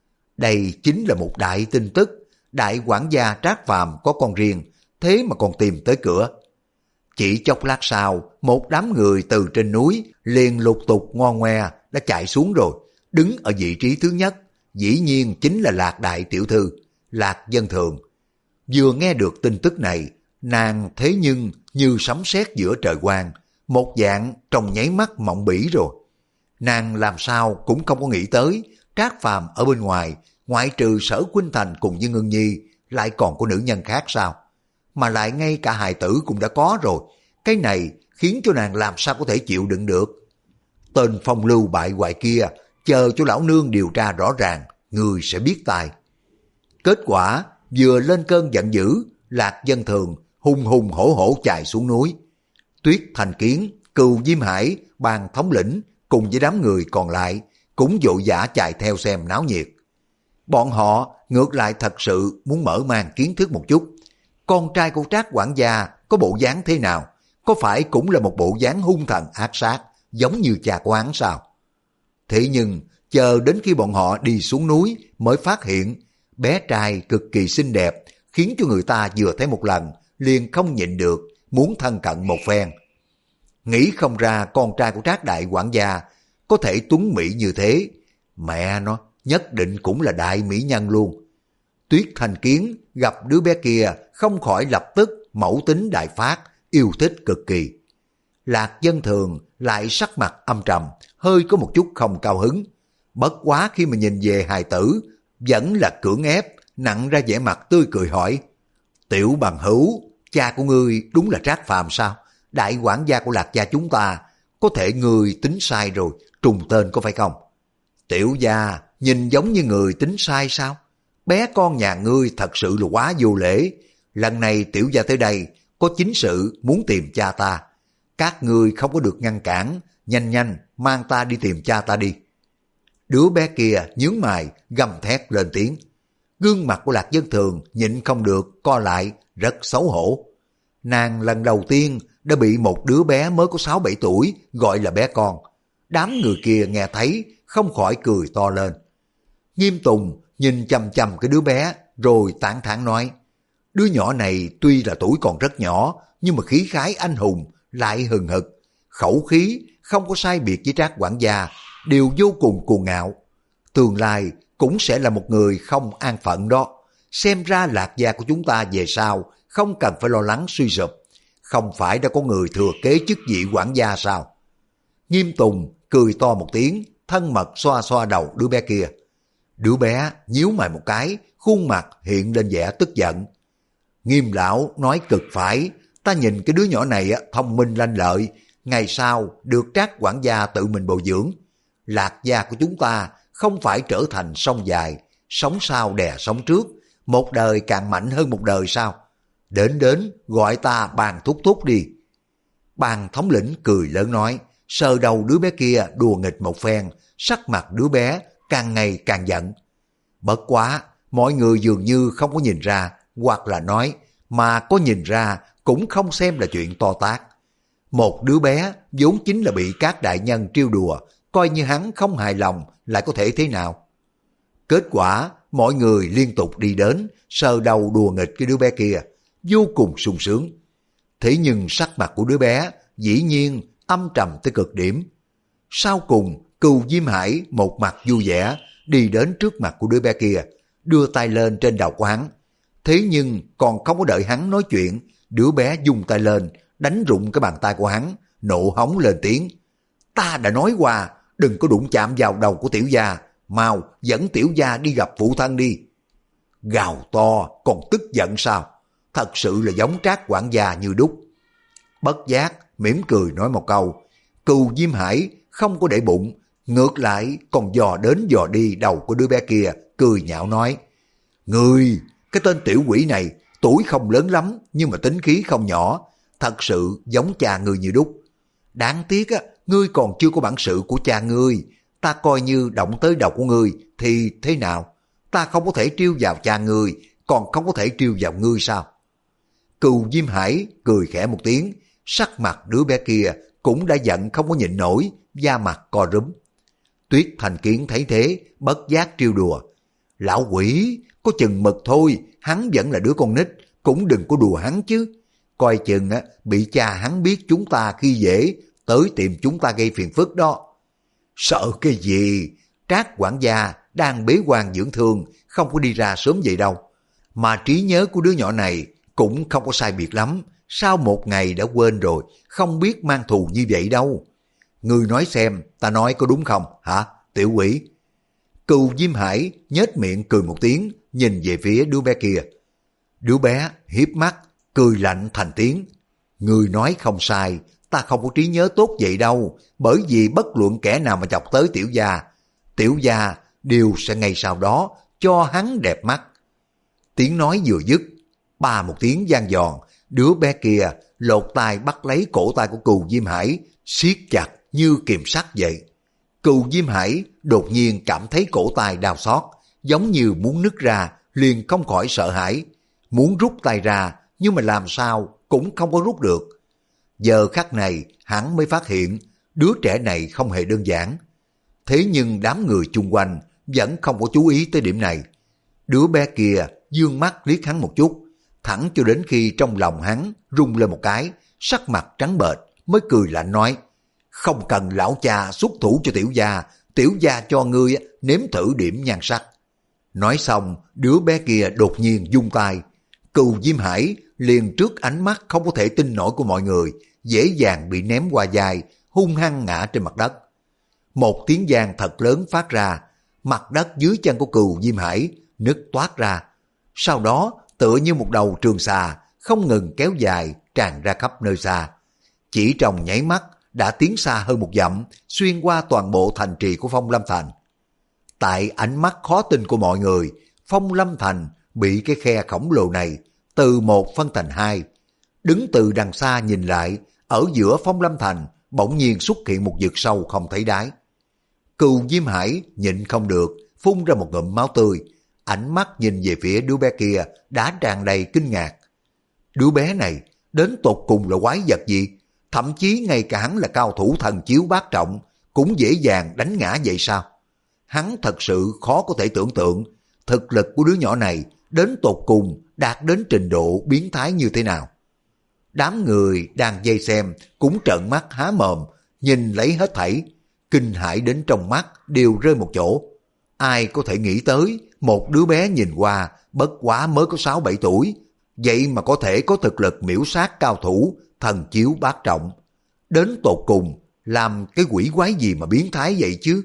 Đây chính là một đại tin tức, đại quản gia Trác Phàm có con riêng, thế mà còn tìm tới cửa. Chỉ chốc lát sau, một đám người từ trên núi liền lục tục ngoe ngoe đã chạy xuống rồi, đứng ở vị trí thứ nhất, dĩ nhiên chính là Lạc đại tiểu thư, Lạc Dân Thường. Vừa nghe được tin tức này, nàng thế nhưng như sấm sét giữa trời quang, một dạng trong nháy mắt mộng bỉ rồi. Nàng làm sao cũng không có nghĩ tới, Trác Phàm ở bên ngoài, ngoại trừ Sở Khuynh Thành cùng với Ngân Nhi, lại còn có nữ nhân khác sao? Mà lại ngay cả hài tử cũng đã có rồi, cái này khiến cho nàng làm sao có thể chịu đựng được. Tên phong lưu bại hoại kia, chờ cho lão nương điều tra rõ ràng, người sẽ biết tài. Kết quả, vừa lên cơn giận dữ, Lạc Dân Thường hùng hùng hổ hổ chạy xuống núi. Tuyết Thành Kiến, Cừu Diêm Hải, Bàn thống lĩnh cùng với đám người còn lại cũng vội vã chạy theo xem náo nhiệt. Bọn họ ngược lại thật sự muốn mở mang kiến thức một chút. Con trai của Trác quản gia có bộ dáng thế nào? Có phải cũng là một bộ dáng hung thần ác sát giống như cha của hắn sao? Thế nhưng chờ đến khi bọn họ đi xuống núi mới phát hiện bé trai cực kỳ xinh đẹp, khiến cho người ta vừa thấy một lần liền không nhịn được muốn thân cận một phen. Nghĩ không ra con trai của Trác đại quản gia có thể tuấn mỹ như thế, mẹ nó nhất định cũng là đại mỹ nhân luôn. Tuyết Thành Kiến gặp đứa bé kia không khỏi lập tức mẫu tính đại phát, yêu thích cực kỳ. Lạc Dân Thường lại sắc mặt âm trầm, hơi có một chút không cao hứng. Bất quá khi mà nhìn về hài tử, vẫn là cưỡng ép, nặng ra vẻ mặt tươi cười hỏi. Tiểu bằng hữu, cha của ngươi đúng là Trác Phàm sao? Đại quản gia của Lạc gia chúng ta, có thể ngươi tính sai rồi, trùng tên có phải không? Tiểu gia, nhìn giống như người tính sai sao? Bé con nhà ngươi thật sự là quá vô lễ. Lần này tiểu gia tới đây, có chính sự muốn tìm cha ta. Các ngươi không có được ngăn cản, nhanh nhanh mang ta đi tìm cha ta đi. Đứa bé kia nhướng mày, gầm thét lên tiếng. Gương mặt của Lạc Dân Thường nhịn không được, co lại, rất xấu hổ. Nàng lần đầu tiên đã bị một đứa bé mới có sáu bảy tuổi gọi là bé con. Đám người kia nghe thấy không khỏi cười to lên. Nghiêm Tùng nhìn chằm chằm cái đứa bé rồi tán thán nói, đứa nhỏ này tuy là tuổi còn rất nhỏ nhưng mà khí khái anh hùng lại hừng hực, khẩu khí không có sai biệt với Trác quản gia, đều vô cùng cuồng ngạo. Tương lai cũng sẽ là một người không an phận đó. Xem ra Lạc gia của chúng ta về sau không cần phải lo lắng suy sụp. Không phải đã có người thừa kế chức vị quản gia sao? Nghiêm Tùng cười to một tiếng, thân mật xoa xoa đầu đứa bé kia. Đứa bé nhíu mày một cái, khuôn mặt hiện lên vẻ tức giận. Nghiêm lão nói cực phải, ta nhìn cái đứa nhỏ này thông minh lanh lợi, ngày sau được Trác quản gia tự mình bồi dưỡng. Lạc gia của chúng ta không phải trở thành sông dài, sống sau đè sống trước, một đời càng mạnh hơn một đời sao? Đến đến gọi ta Bàn thúc thúc đi. Bàn thống lĩnh cười lớn nói, sờ đầu đứa bé kia đùa nghịch một phen, sắc mặt đứa bé càng ngày càng giận. Bất quá, mọi người dường như không có nhìn ra, hoặc là nói, mà có nhìn ra cũng không xem là chuyện to tát. Một đứa bé vốn chính là bị các đại nhân trêu đùa, coi như hắn không hài lòng lại có thể thế nào. Kết quả, mọi người liên tục đi đến, sờ đầu đùa nghịch cái đứa bé kia, vô cùng sung sướng. Thế nhưng sắc mặt của đứa bé dĩ nhiên âm trầm tới cực điểm. Sau cùng, Cừu Diêm Hải một mặt vui vẻ đi đến trước mặt của đứa bé kia, đưa tay lên trên đầu của hắn. Thế nhưng còn không có đợi hắn nói chuyện, đứa bé dùng tay lên, đánh rụng cái bàn tay của hắn, nộ hống lên tiếng. Ta đã nói qua, đừng có đụng chạm vào đầu của tiểu gia, mau dẫn tiểu gia đi gặp phụ thân đi. Gào to, còn tức giận sao? Thật sự là giống Trác quản gia như đúc. Bất giác, mỉm cười nói một câu, Cừu Diêm Hải không có để bụng, ngược lại còn dò đến dò đi đầu của đứa bé kia, cười nhạo nói, ngươi, cái tên tiểu quỷ này, tuổi không lớn lắm nhưng mà tính khí không nhỏ, thật sự giống cha ngươi như đúc. Đáng tiếc á, ngươi còn chưa có bản sự của cha ngươi, ta coi như động tới đầu của ngươi thì thế nào? Ta không có thể trêu vào cha ngươi, còn không có thể trêu vào ngươi sao? Cừu Diêm Hải cười khẽ một tiếng, sắc mặt đứa bé kia cũng đã giận không có nhịn nổi, da mặt co rúm. Tuyết Thành Kiến thấy thế, bất giác trêu đùa. Lão quỷ, có chừng mực thôi, hắn vẫn là đứa con nít, cũng đừng có đùa hắn chứ. Coi chừng á, bị cha hắn biết chúng ta khi dễ, tới tìm chúng ta gây phiền phức đó. Sợ cái gì? Trác quản gia đang bế quan dưỡng thương, không có đi ra sớm vậy đâu. Mà trí nhớ của đứa nhỏ này cũng không có sai biệt lắm, sao một ngày đã quên rồi, không biết mang thù như vậy đâu. Ngươi nói xem, ta nói có đúng không, hả, tiểu quỷ? Cừu Diêm Hải nhếch miệng cười một tiếng, nhìn về phía đứa bé kia. Đứa bé hiếp mắt, cười lạnh thành tiếng. Ngươi nói không sai, ta không có trí nhớ tốt vậy đâu, bởi vì bất luận kẻ nào mà chọc tới tiểu gia, tiểu gia đều sẽ ngay sau đó cho hắn đẹp mắt. Tiếng nói vừa dứt, ba một tiếng vang giòn, đứa bé kia lột tay bắt lấy cổ tay của Cừu Diêm Hải, siết chặt như kìm sắt vậy. Cừu Diêm Hải đột nhiên cảm thấy cổ tay đau xót, giống như muốn nứt ra, liền không khỏi sợ hãi, muốn rút tay ra nhưng mà làm sao cũng không có rút được. Giờ khắc này hắn mới phát hiện đứa trẻ này không hề đơn giản. Thế nhưng đám người chung quanh vẫn không có chú ý tới điểm này. Đứa bé kia dương mắt liếc hắn một chút, thẳng cho đến khi trong lòng hắn rung lên một cái, sắc mặt trắng bệch mới cười lạnh nói, không cần lão cha xuất thủ cho tiểu gia, tiểu gia cho ngươi nếm thử điểm nhan sắc. Nói xong, đứa bé kia đột nhiên vung tay, Cừu Diêm Hải liền trước ánh mắt không có thể tin nổi của mọi người, dễ dàng bị ném qua vai, hung hăng ngã trên mặt đất. Một tiếng vang thật lớn phát ra, mặt đất dưới chân của Cừu Diêm Hải nứt toát ra. Sau đó, tựa như một đầu trường xà không ngừng kéo dài tràn ra khắp nơi xa. Chỉ trong nháy mắt đã tiến xa hơn một dặm, xuyên qua toàn bộ thành trì của Phong Lâm Thành. Tại ánh mắt khó tin của mọi người, Phong Lâm Thành bị cái khe khổng lồ này từ một phân thành hai. Đứng từ đằng xa nhìn lại, ở giữa Phong Lâm Thành bỗng nhiên xuất hiện một vực sâu không thấy đáy. Cừu Diêm Hải nhịn không được, phun ra một ngụm máu tươi, ánh mắt nhìn về phía đứa bé kia đã tràn đầy kinh ngạc. Đứa bé này đến tột cùng là quái vật gì? Thậm chí ngay cả hắn là cao thủ thần chiếu bát trọng cũng dễ dàng đánh ngã vậy sao? Hắn thật sự khó có thể tưởng tượng thực lực của đứa nhỏ này đến tột cùng đạt đến trình độ biến thái như thế nào. Đám người đang vây xem cũng trợn mắt há mồm, nhìn lấy hết thảy, kinh hãi đến trong mắt đều rơi một chỗ. Ai có thể nghĩ tới một đứa bé nhìn qua bất quá mới có sáu bảy tuổi, vậy mà có thể có thực lực miễu sát cao thủ thần chiếu bát trọng. Đến tột cùng làm cái quỷ quái gì mà biến thái vậy chứ?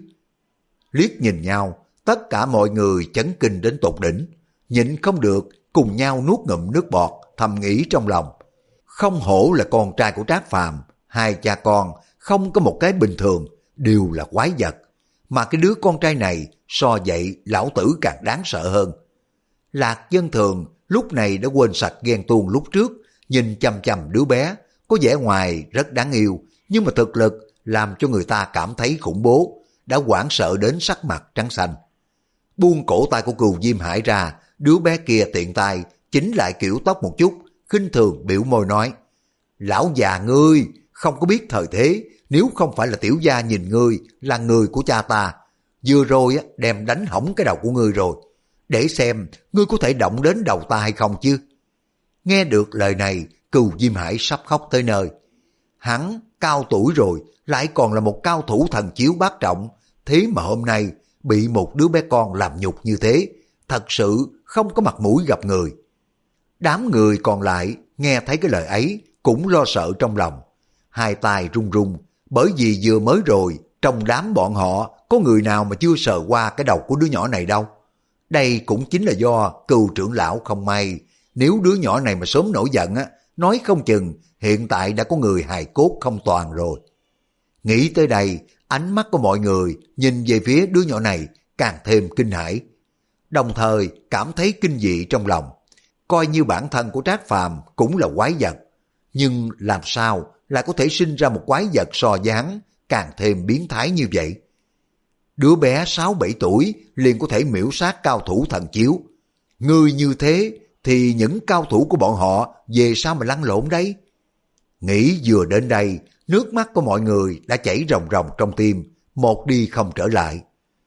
Liếc nhìn nhau, tất cả mọi người chấn kinh đến tột đỉnh, nhịn không được cùng nhau nuốt ngụm nước bọt, thầm nghĩ trong lòng. Không hổ là con trai của Trác Phàm, hai cha con không có một cái bình thường, đều là quái vật. Mà cái đứa con trai này so vậy lão tử càng đáng sợ hơn. Lạc Dân Thường lúc này đã quên sạch ghen tuông lúc trước, nhìn chằm chằm đứa bé, có vẻ ngoài rất đáng yêu, nhưng mà thực lực làm cho người ta cảm thấy khủng bố, đã hoảng sợ đến sắc mặt trắng xanh. Buông cổ tay của Cừu Diêm Hải ra, đứa bé kia tiện tay chỉnh lại kiểu tóc một chút, khinh thường biểu môi nói: lão già ngươi không có biết thời thế, nếu không phải là tiểu gia nhìn ngươi là người của cha ta, vừa rồi đem đánh hỏng cái đầu của ngươi rồi, để xem ngươi có thể động đến đầu ta hay không chứ. Nghe được lời này, Cừu Diêm Hải sắp khóc tới nơi. Hắn cao tuổi rồi, lại còn là một cao thủ thần chiếu bát trọng, thế mà hôm nay bị một đứa bé con làm nhục như thế, thật sự không có mặt mũi gặp người. Đám người còn lại nghe thấy cái lời ấy cũng lo sợ trong lòng, hai tay run run, bởi vì vừa mới rồi trong đám bọn họ có người nào mà chưa sờ qua cái đầu của đứa nhỏ này đâu. Đây cũng chính là do Cừu trưởng lão không may, nếu đứa nhỏ này mà sớm nổi giận á, nói không chừng hiện tại đã có người hài cốt không toàn rồi. Nghĩ tới đây, ánh mắt của mọi người nhìn về phía đứa nhỏ này càng thêm kinh hãi, đồng thời cảm thấy kinh dị trong lòng. Coi như bản thân của Trác Phàm cũng là quái vật, nhưng làm sao lại có thể sinh ra một quái vật so dáng càng thêm biến thái như vậy? Đứa bé sáu bảy tuổi liền có thể miễu sát cao thủ thần chiếu. Người như thế thì những cao thủ của bọn họ về sao mà lăn lộn đấy? Nghĩ vừa đến đây, nước mắt của mọi người đã chảy ròng ròng trong tim, một đi không trở lại.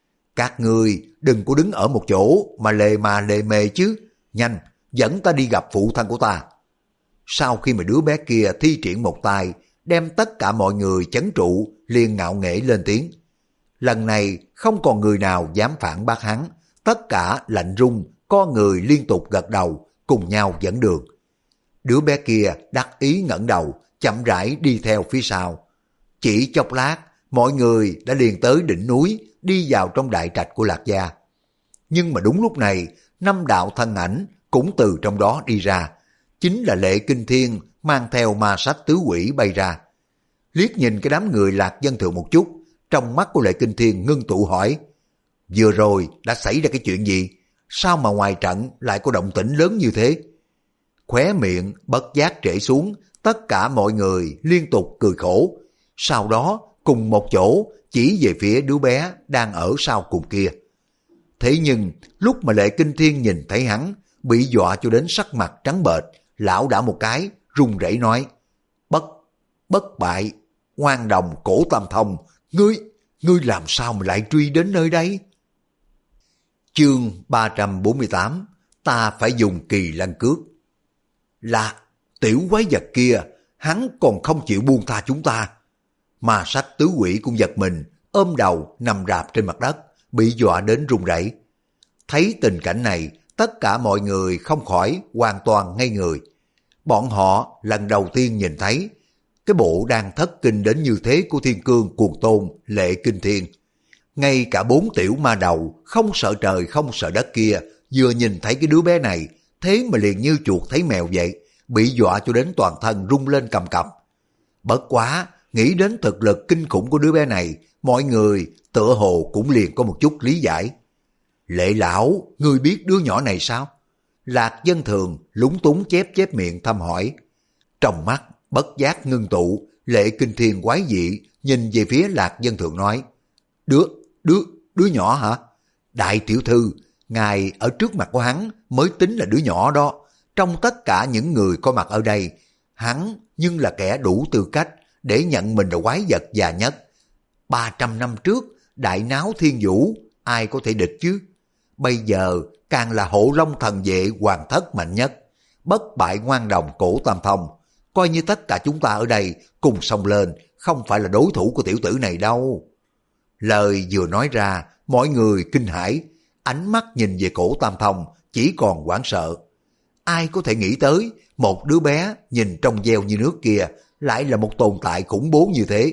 Các ngươi đừng có đứng ở một chỗ mà lề mà lề mề chứ, nhanh, dẫn ta đi gặp phụ thân của ta. Sau khi mà đứa bé kia thi triển một tay, đem tất cả mọi người chấn trụ, liền ngạo nghễ lên tiếng. Lần này không còn người nào dám phản bác hắn, tất cả lạnh run, co người liên tục gật đầu, cùng nhau dẫn đường. Đứa bé kia đắc ý ngẩng đầu, chậm rãi đi theo phía sau. Chỉ chốc lát, mọi người đã liền tới đỉnh núi, đi vào trong đại trạch của Lạc gia. Nhưng mà đúng lúc này, năm đạo thân ảnh cũng từ trong đó đi ra, chính là Lệ Kinh Thiên mang theo ma sách tứ quỷ bay ra. Liếc nhìn cái đám người Lạc Dân Thường một chút, trong mắt của Lệ Kinh Thiên ngưng tụ hỏi: vừa rồi đã xảy ra cái chuyện gì? Sao mà ngoài trận lại có động tĩnh lớn như thế? Khóe miệng bất giác trễ xuống, tất cả mọi người liên tục cười khổ, sau đó cùng một chỗ chỉ về phía đứa bé đang ở sau cùng kia. Thế nhưng lúc mà Lệ Kinh Thiên nhìn thấy hắn, bị dọa cho đến sắc mặt trắng bệch, lão đã một cái run rẩy nói: bất bất bại, ngoan đồng cổ tam thông, ngươi ngươi làm sao mà lại truy đến nơi đây? Chương ba trăm bốn mươi tám, ta phải dùng kỳ lân cước. Là tiểu quái vật kia, hắn còn không chịu buông tha chúng ta. Mà sách tứ quỷ cũng giật mình, ôm đầu nằm rạp trên mặt đất, bị dọa đến run rẩy. Thấy tình cảnh này, tất cả mọi người không khỏi hoàn toàn ngây người. Bọn họ lần đầu tiên nhìn thấy cái bộ đang thất kinh đến như thế của thiên cương cuồng tôn Lệ Kinh Thiên. Ngay cả bốn tiểu ma đầu không sợ trời không sợ đất kia, vừa nhìn thấy cái đứa bé này, thế mà liền như chuột thấy mèo vậy, bị dọa cho đến toàn thân rung lên cầm cập. Bất quá, nghĩ đến thực lực kinh khủng của đứa bé này, mọi người tựa hồ cũng liền có một chút lý giải. Lệ lão, ngươi biết đứa nhỏ này sao? Lạc Dân Thường lúng túng chép chép miệng thăm hỏi. Trong mắt bất giác ngưng tụ, Lệ Kinh Thiên quái dị nhìn về phía Lạc Dân Thường nói: Đứa, đứa, đứa nhỏ hả? Đại tiểu thư, ngài ở trước mặt của hắn mới tính là đứa nhỏ đó. Trong tất cả những người có mặt ở đây, hắn nhưng là kẻ đủ tư cách để nhận mình là quái vật già nhất. ba trăm năm trước, đại náo thiên vũ, ai có thể địch chứ? Bây giờ càng là Hộ Long thần vệ hoàng thất mạnh nhất, bất bại ngoan đồng Cổ Tam Thông. Coi như tất cả chúng ta ở đây cùng xông lên, không phải là đối thủ của tiểu tử này đâu. Lời vừa nói ra, mọi người kinh hãi, ánh mắt nhìn về Cổ Tam Thông chỉ còn hoảng sợ. Ai có thể nghĩ tới một đứa bé nhìn trong veo như nước kia lại là một tồn tại khủng bố như thế.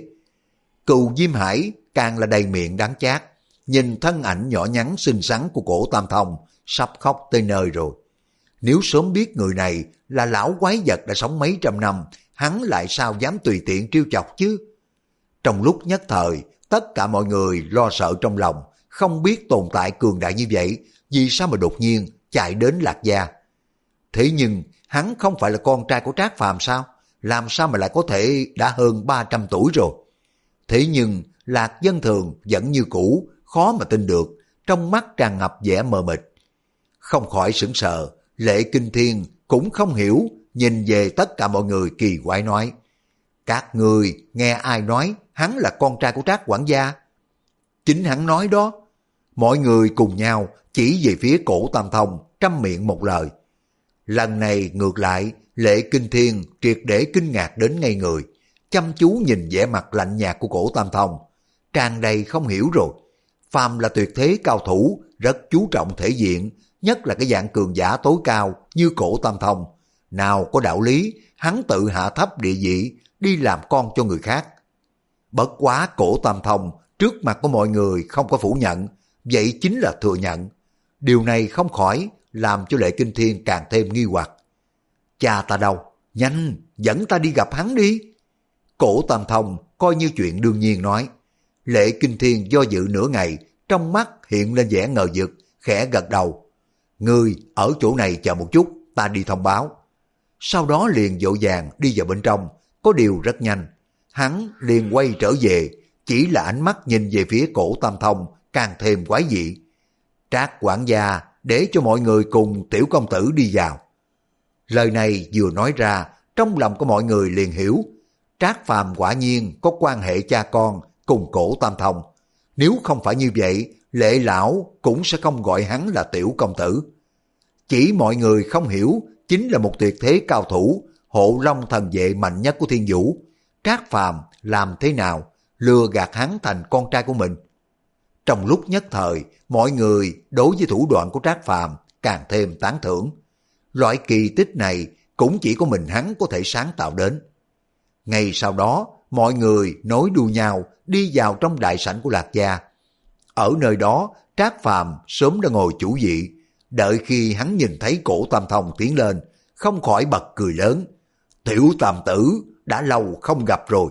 Cừu Diêm Hải càng là đầy miệng đắng chát, nhìn thân ảnh nhỏ nhắn xinh xắn của Cổ Tam Thông sắp khóc tới nơi rồi. Nếu sớm biết người này là lão quái vật đã sống mấy trăm năm, hắn lại sao dám tùy tiện trêu chọc chứ? Trong lúc nhất thời, tất cả mọi người lo sợ trong lòng, không biết tồn tại cường đại như vậy, vì sao mà đột nhiên chạy đến Lạc Gia. Thế nhưng, hắn không phải là con trai của Trác Phàm sao? Làm sao mà lại có thể đã hơn ba trăm tuổi rồi? Thế nhưng, Lạc Dân Thường vẫn như cũ, khó mà tin được, trong mắt tràn ngập vẻ mờ mịt. Không khỏi sững sờ, Lệ Kinh Thiên cũng không hiểu, nhìn về tất cả mọi người kỳ quái nói: Các người nghe ai nói hắn là con trai của Trác quản gia? Chính hắn nói đó. Mọi người cùng nhau chỉ về phía Cổ Tam Thông, trăm miệng một lời. Lần này ngược lại, Lệ Kinh Thiên triệt để kinh ngạc đến ngây người, chăm chú nhìn vẻ mặt lạnh nhạt của Cổ Tam Thông, tràn đầy không hiểu rồi. Phàm là tuyệt thế cao thủ, rất chú trọng thể diện, nhất là cái dạng cường giả tối cao như Cổ Tam Thông. Nào có đạo lý, hắn tự hạ thấp địa vị, đi làm con cho người khác. Bất quá Cổ Tam Thông trước mặt của mọi người không có phủ nhận, vậy chính là thừa nhận. Điều này không khỏi làm cho Lệ Kinh Thiên càng thêm nghi hoặc. Cha ta đâu? Nhanh, dẫn ta đi gặp hắn đi. Cổ Tam Thông coi như chuyện đương nhiên nói. Lệ Kinh Thiên do dự nửa ngày, trong mắt hiện lên vẻ ngờ vực, khẽ gật đầu. Ngươi ở chỗ này chờ một chút, ta đi thông báo. Sau đó liền vội vàng đi vào bên trong, có điều rất nhanh. Hắn liền quay trở về, chỉ là ánh mắt nhìn về phía Cổ Tam Thông càng thêm quái dị. Trác quản gia để cho mọi người cùng tiểu công tử đi vào. Lời này vừa nói ra, trong lòng của mọi người liền hiểu. Trác Phàm quả nhiên có quan hệ cha con cùng Cổ Tam Thông. Nếu không phải như vậy, Lệ lão cũng sẽ không gọi hắn là tiểu công tử. Chỉ mọi người không hiểu, chính là một tuyệt thế cao thủ, Hộ Long thần vệ mạnh nhất của thiên vũ. Trác Phàm làm thế nào lừa gạt hắn thành con trai của mình? Trong lúc nhất thời, mọi người đối với thủ đoạn của Trác Phàm càng thêm tán thưởng. Loại kỳ tích này cũng chỉ có mình hắn có thể sáng tạo đến. Ngay sau đó, mọi người nối đuôi nhau đi vào trong đại sảnh của Lạc Gia. Ở nơi đó, Trác Phàm sớm đã ngồi chủ vị, đợi khi hắn nhìn thấy Cổ Tam Thông tiến lên, không khỏi bật cười lớn. Tiểu Tam tử, đã lâu không gặp rồi.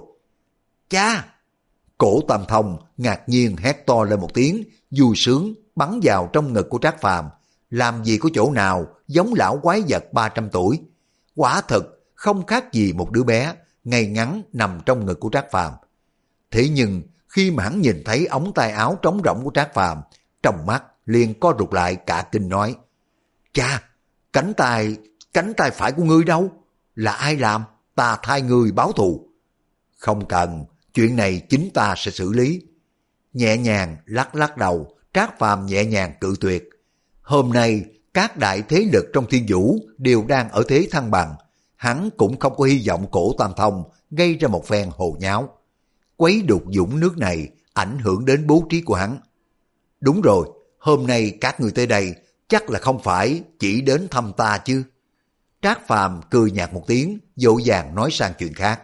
Cha! Cổ Tam Thông ngạc nhiên hét to lên một tiếng, vui sướng bắn vào trong ngực của Trác Phàm. Làm gì có chỗ nào giống lão quái vật ba trăm tuổi. Quả thực không khác gì một đứa bé, ngay ngắn nằm trong ngực của Trác Phàm. Thế nhưng khi mà hắn nhìn thấy ống tay áo trống rỗng của Trác Phàm, trong mắt liền co rụt lại cả kinh nói: Cha, cánh tay, cánh tay phải của ngươi đâu? Là ai làm? Ta thay ngươi báo thù. Không cần, chuyện này chính ta sẽ xử lý. Nhẹ nhàng lắc lắc đầu, Trác Phàm nhẹ nhàng cự tuyệt. Hôm nay các đại thế lực trong thiên vũ đều đang ở thế thăng bằng, hắn cũng không có hy vọng Cổ Tam Thông gây ra một phen hồ nháo, quấy đục dũng nước này, ảnh hưởng đến bố trí của hắn. Đúng rồi, hôm nay các người tới đây chắc là không phải chỉ đến thăm ta chứ? Trác Phàm cười nhạt một tiếng, dỗ dàng nói sang chuyện khác.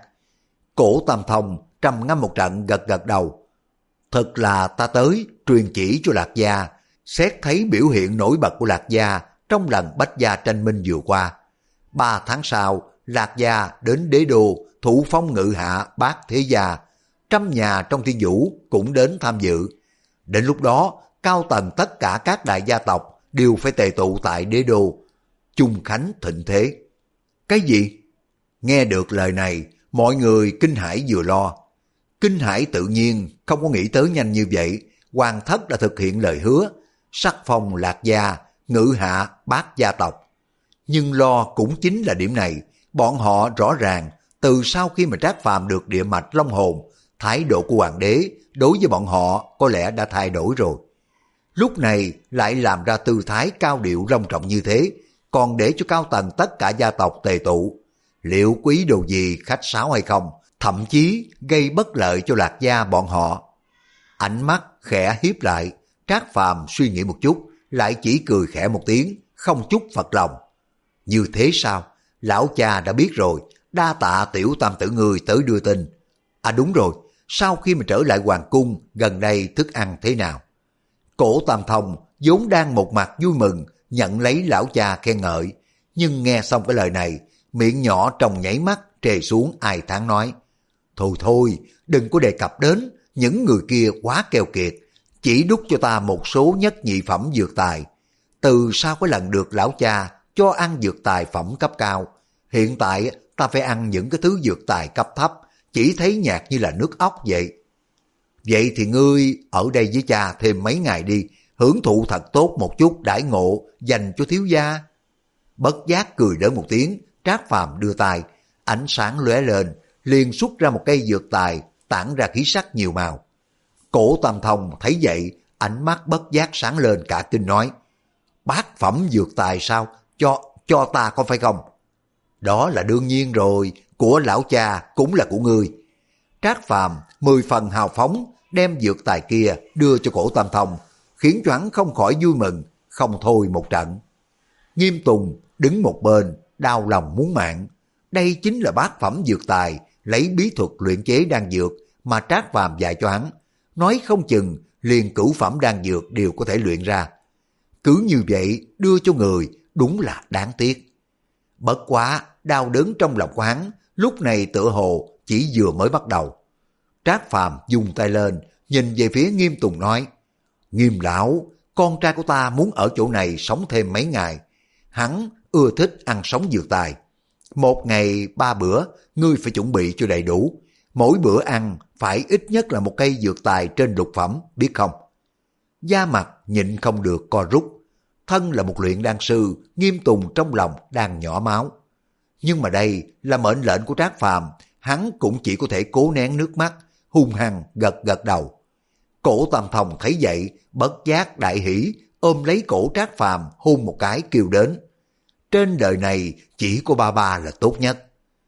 Cổ Tam Thông trầm ngâm một trận gật gật đầu. Thật là ta tới truyền chỉ cho Lạc Gia, xét thấy biểu hiện nổi bật của Lạc Gia trong lần Bách gia tranh minh vừa qua. Ba tháng sau, Lạc gia đến đế đô thủ phong ngự hạ bát thế gia, trăm nhà trong thiên vũ cũng đến tham dự. Đến lúc đó, cao tầng tất cả các đại gia tộc đều phải tề tụ tại đế đô, chung khánh thịnh thế. Cái gì? Nghe được lời này, mọi người kinh hãi vừa lo. Kinh hãi tự nhiên không có nghĩ tới nhanh như vậy, hoàng thất đã thực hiện lời hứa, sắc phong Lạc gia, ngự hạ bát gia tộc. Nhưng lo cũng chính là điểm này, bọn họ rõ ràng từ sau khi mà Trác Phàm được địa mạch long hồn, thái độ của hoàng đế đối với bọn họ có lẽ đã thay đổi rồi. Lúc này lại làm ra tư thái cao điệu long trọng như thế, còn để cho cao tầng tất cả gia tộc tề tụ. Liệu quý đồ gì khách sáo hay không, thậm chí gây bất lợi cho Lạc gia bọn họ. Ánh mắt khẽ hiếp lại, Trác Phàm suy nghĩ một chút, lại chỉ cười khẽ một tiếng, không chút phật lòng. Như thế sao? Lão cha đã biết rồi, đa tạ tiểu tam tử người tới đưa tin. À đúng rồi, sau khi mà trở lại hoàng cung, gần đây thức ăn thế nào? Cổ Tam Thông vốn đang một mặt vui mừng, nhận lấy lão cha khen ngợi, nhưng nghe xong cái lời này, miệng nhỏ trong nháy mắt trề xuống ai thán nói. Thôi thôi, đừng có đề cập đến, những người kia quá keo kiệt, chỉ đút cho ta một số nhất nhị phẩm dược tài. Từ sau cái lần được lão cha cho ăn dược tài phẩm cấp cao, hiện tại ta phải ăn những cái thứ dược tài cấp thấp, chỉ thấy nhạt như là nước ốc vậy. Vậy thì ngươi ở đây với cha thêm mấy ngày đi, hưởng thụ thật tốt một chút đãi ngộ dành cho thiếu gia. Bất giác cười đỡ một tiếng, Trác Phàm đưa tay, ánh sáng lóe lên, liền xuất ra một cây dược tài, tản ra khí sắc nhiều màu. Cổ Tam Thông thấy vậy, ánh mắt bất giác sáng lên cả kinh nói, bát phẩm dược tài sao? Cho, cho ta có phải không? Đó là đương nhiên rồi, của lão cha cũng là của ngươi. Trác Phàm mười phần hào phóng, đem dược tài kia đưa cho Cổ Tam Thông, khiến cho hắn không khỏi vui mừng, không thôi một trận. Nghiêm Tùng đứng một bên, đau lòng muốn mạng. Đây chính là bát phẩm dược tài, lấy bí thuật luyện chế đan dược mà Trác Phàm dạy cho hắn. Nói không chừng liền cửu phẩm đan dược đều có thể luyện ra. Cứ như vậy đưa cho người đúng là đáng tiếc. Bất quá đau đớn trong lòng của hắn lúc này tựa hồ chỉ vừa mới bắt đầu. Trác Phàm dùng tay lên nhìn về phía Nghiêm Tùng nói, Nghiêm lão, con trai của ta muốn ở chỗ này sống thêm mấy ngày. Hắn ưa thích ăn sống dược tài. Một ngày ba bữa, ngươi phải chuẩn bị cho đầy đủ. Mỗi bữa ăn phải ít nhất là một cây dược tài trên lục phẩm, biết không? Da mặt nhịn không được co rút. Thân là một luyện đan sư, Nghiêm Tùng trong lòng đang nhỏ máu. Nhưng mà đây là mệnh lệnh của Trác Phàm, hắn cũng chỉ có thể cố nén nước mắt, hung hăng gật gật đầu. Cổ Tam Thông thấy vậy, bất giác đại hỉ, ôm lấy cổ Trác Phàm hôn một cái kêu đến. Trên đời này chỉ có ba ba là tốt nhất.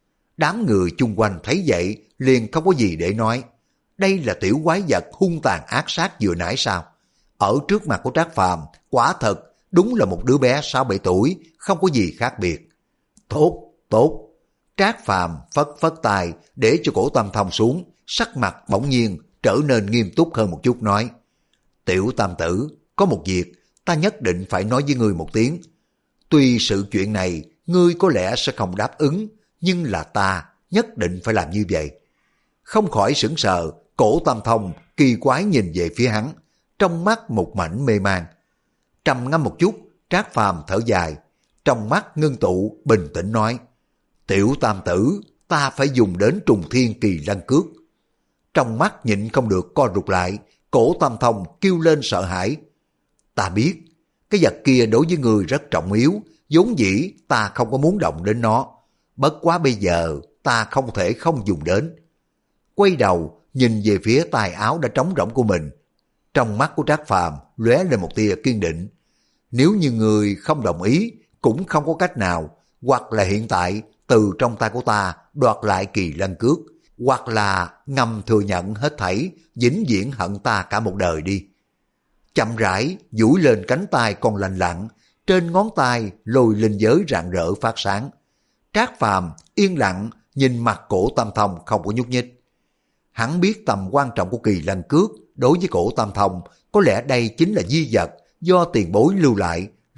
Đám người chung quanh thấy vậy liền không có gì để nói. Đây là tiểu quái vật hung tàn ác sát vừa nãy sao? Ở trước mặt của Trác Phàm, quả thật đúng là một đứa bé sáu bảy tuổi, không có gì khác biệt. Tốt, tốt. Trác Phàm phất phất tay để cho Cổ Tam Thông xuống, sắc mặt bỗng nhiên trở nên nghiêm túc hơn một chút nói. Tiểu Tam tử, có một việc ta nhất định phải nói với ngươi một tiếng. Tuy sự chuyện này ngươi có lẽ sẽ không đáp ứng, nhưng là ta nhất định phải làm như vậy. Không khỏi sững sờ, Cổ Tam Thông kỳ quái nhìn về phía hắn, trong mắt một mảnh mê man. Trầm ngâm một chút, Trác Phàm thở dài, trong mắt ngưng tụ bình tĩnh nói, Tiểu Tam tử, ta phải dùng đến trùng thiên kỳ lân cước. Trong mắt nhịn không được co rụt lại, Cổ Tam Thông kêu lên sợ hãi. Ta biết, cái vật kia đối với người rất trọng yếu, vốn dĩ ta không có muốn động đến nó. Bất quá bây giờ ta không thể không dùng đến. Quay đầu nhìn về phía tài áo đã trống rỗng của mình. Trong mắt của Trác Phàm lóe lên một tia kiên định. Nếu như người không đồng ý, cũng không có cách nào, hoặc là hiện tại từ trong tay của ta đoạt lại kỳ lân cước, hoặc là ngầm thừa nhận hết thảy, vĩnh viễn hận ta cả một đời đi. Chậm rãi duỗi lên cánh tay còn lành lặn, trên ngón tay lôi linh giới rạng rỡ phát sáng. Trác Phàm yên lặng nhìn mặt Cổ Tam Thông không có nhúc nhích. Hắn biết tầm quan trọng của kỳ lân cước đối với Cổ Tam Thông, có lẽ đây chính là di vật do tiền bối lưu lại,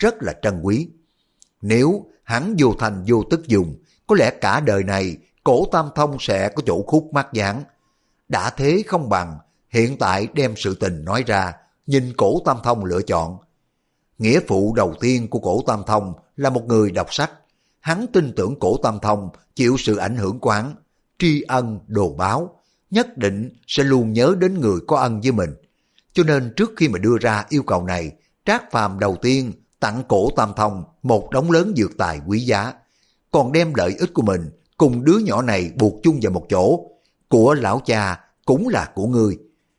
rất là trân quý. Nếu hắn vô thành vô tức dùng, có lẽ cả đời này Cổ Tam Thông sẽ có chỗ khúc mắc dán. Đã thế không bằng, hiện tại đem sự tình nói ra, nhìn Cổ Tam Thông lựa chọn. Nghĩa phụ đầu tiên của Cổ Tam Thông là một người đọc sách. Hắn tin tưởng Cổ Tam Thông chịu sự ảnh hưởng của hắn, tri ân đồ báo, nhất định sẽ luôn nhớ đến người có ân với mình. Cho nên trước khi mà đưa ra yêu cầu này, Trác Phàm đầu tiên tặng Cổ Tam Thông một đống lớn dược tài quý giá, còn đem lợi ích của mình cùng đứa nhỏ này buộc chung vào một chỗ. Của lão cha cũng là của ngươi.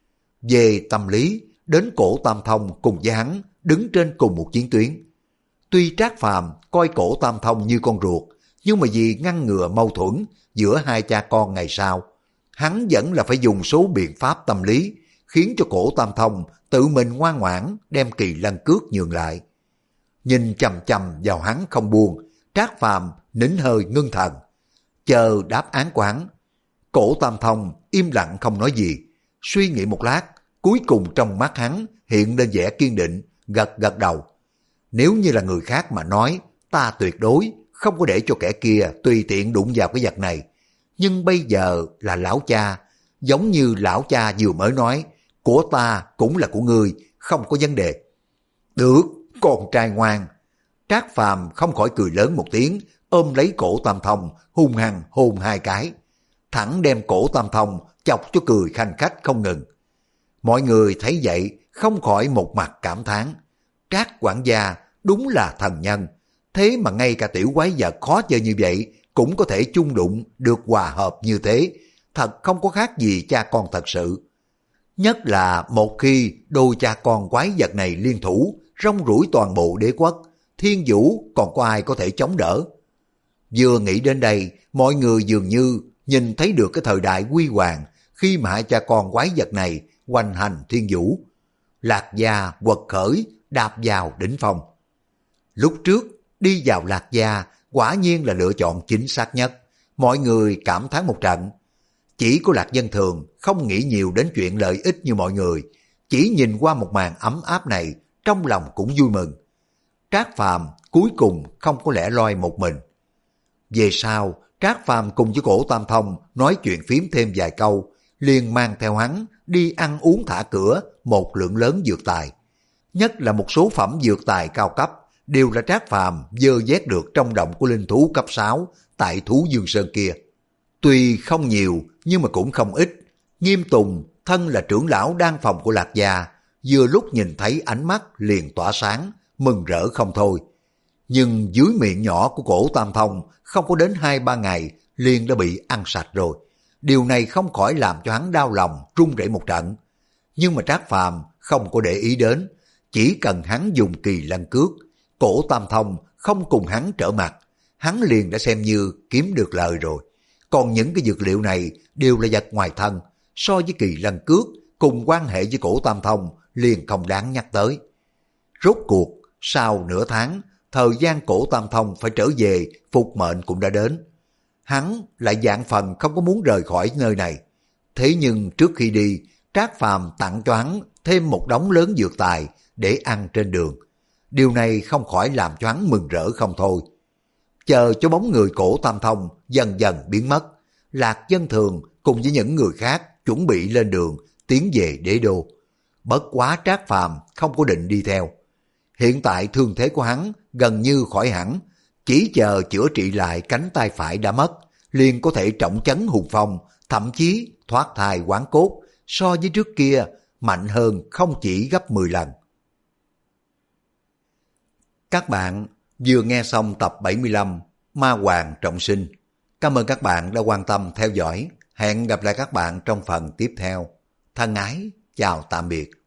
Về tâm lý, đến Cổ Tam Thông cùng với hắn đứng trên cùng một chiến tuyến. Tuy Trác Phàm coi Cổ Tam Thông như con ruột, nhưng mà vì ngăn ngừa mâu thuẫn giữa hai cha con ngày sau, hắn vẫn là phải dùng số biện pháp tâm lý, khiến cho Cổ Tam Thông tự mình ngoan ngoãn đem Kỳ Lân Cước nhường lại. Nhìn chằm chằm vào hắn không buông, Trác Phàm nín hơi ngưng thần, chờ đáp án của hắn. Cổ Tam Thông im lặng không nói gì, suy nghĩ một lát, cuối cùng trong mắt hắn hiện lên vẻ kiên định, gật gật đầu. Nếu như là người khác mà nói, ta tuyệt đối không có để cho kẻ kia tùy tiện đụng vào cái vật này. Nhưng bây giờ là lão cha, giống như lão cha vừa mới nói, của ta cũng là của ngươi, không có vấn đề. Được, con trai ngoan. Trác Phàm không khỏi cười lớn một tiếng, ôm lấy Cổ Tam Thông, hung hăng hôn hai cái. Thẳng đem Cổ Tam Thông chọc cho cười khanh khách không ngừng. Mọi người thấy vậy, không khỏi một mặt cảm thán. Trác quản gia đúng là thần nhân, thế mà ngay cả tiểu quái vật khó chơi như vậy cũng có thể chung đụng được hòa hợp như thế, thật không có khác gì cha con thật sự. Nhất là một khi đôi cha con quái vật này liên thủ, rong ruổi toàn bộ đế quốc, thiên vũ còn có ai có thể chống đỡ. Vừa nghĩ đến đây, mọi người dường như nhìn thấy được cái thời đại huy hoàng khi mà hai cha con quái vật này hoành hành thiên vũ. Lạc Gia quật khởi, đạp vào đỉnh phong. Lúc trước đi vào Lạc Gia quả nhiên là lựa chọn chính xác nhất, mọi người cảm thán một trận. Chỉ có Lạc Dân Thường không nghĩ nhiều đến chuyện lợi ích như mọi người, chỉ nhìn qua một màn ấm áp này, trong lòng cũng vui mừng. Trác Phàm cuối cùng không có lẻ loi một mình. Về sau, Trác Phàm cùng với Cổ Tam Thông nói chuyện phím thêm vài câu, liền mang theo hắn đi ăn uống thả cửa một lượng lớn dược tài. Nhất là một số phẩm dược tài cao cấp, đều là Trác Phàm dơ vét được trong động của linh thú cấp sáu tại Thú Dương Sơn kia. Tuy không nhiều, nhưng mà cũng không ít. Nghiêm Tùng, thân là trưởng lão đan phòng của Lạc Gia, vừa lúc nhìn thấy ánh mắt liền tỏa sáng, mừng rỡ không thôi. Nhưng dưới miệng nhỏ của Cổ Tam Thông không có đến hai ba ngày liền đã bị ăn sạch rồi. Điều này không khỏi làm cho hắn đau lòng, run rẩy một trận. Nhưng mà Trác Phàm không có để ý đến, chỉ cần hắn dùng Kỳ Lân Cước, Cổ Tam Thông không cùng hắn trở mặt, hắn liền đã xem như kiếm được lời rồi. Còn những cái dược liệu này đều là vật ngoài thân, so với Kỳ Lân Cước cùng quan hệ với Cổ Tam Thông liền không đáng nhắc tới. Rốt cuộc, sau nửa tháng, thời gian Cổ Tam Thông phải trở về phục mệnh cũng đã đến. Hắn lại vạn phần không có muốn rời khỏi nơi này. Thế nhưng trước khi đi, Trác Phàm tặng cho hắn thêm một đống lớn dược tài để ăn trên đường. Điều này không khỏi làm cho hắn mừng rỡ không thôi. Chờ cho bóng người Cổ Tam Thông dần dần biến mất, Lạc Dân Thường cùng với những người khác chuẩn bị lên đường tiến về đế đô. Bất quá Trác Phàm không có định đi theo. Hiện tại thương thế của hắn gần như khỏi hẳn, chỉ chờ chữa trị lại cánh tay phải đã mất, liền có thể trọng chấn hùng phong, thậm chí thoát thai hoán cốt, so với trước kia mạnh hơn không chỉ gấp mười lần. Các bạn vừa nghe xong tập bảy mươi lăm Ma Hoàng Trọng Sinh. Cảm ơn các bạn đã quan tâm theo dõi. Hẹn gặp lại các bạn trong phần tiếp theo. Thân ái, chào tạm biệt.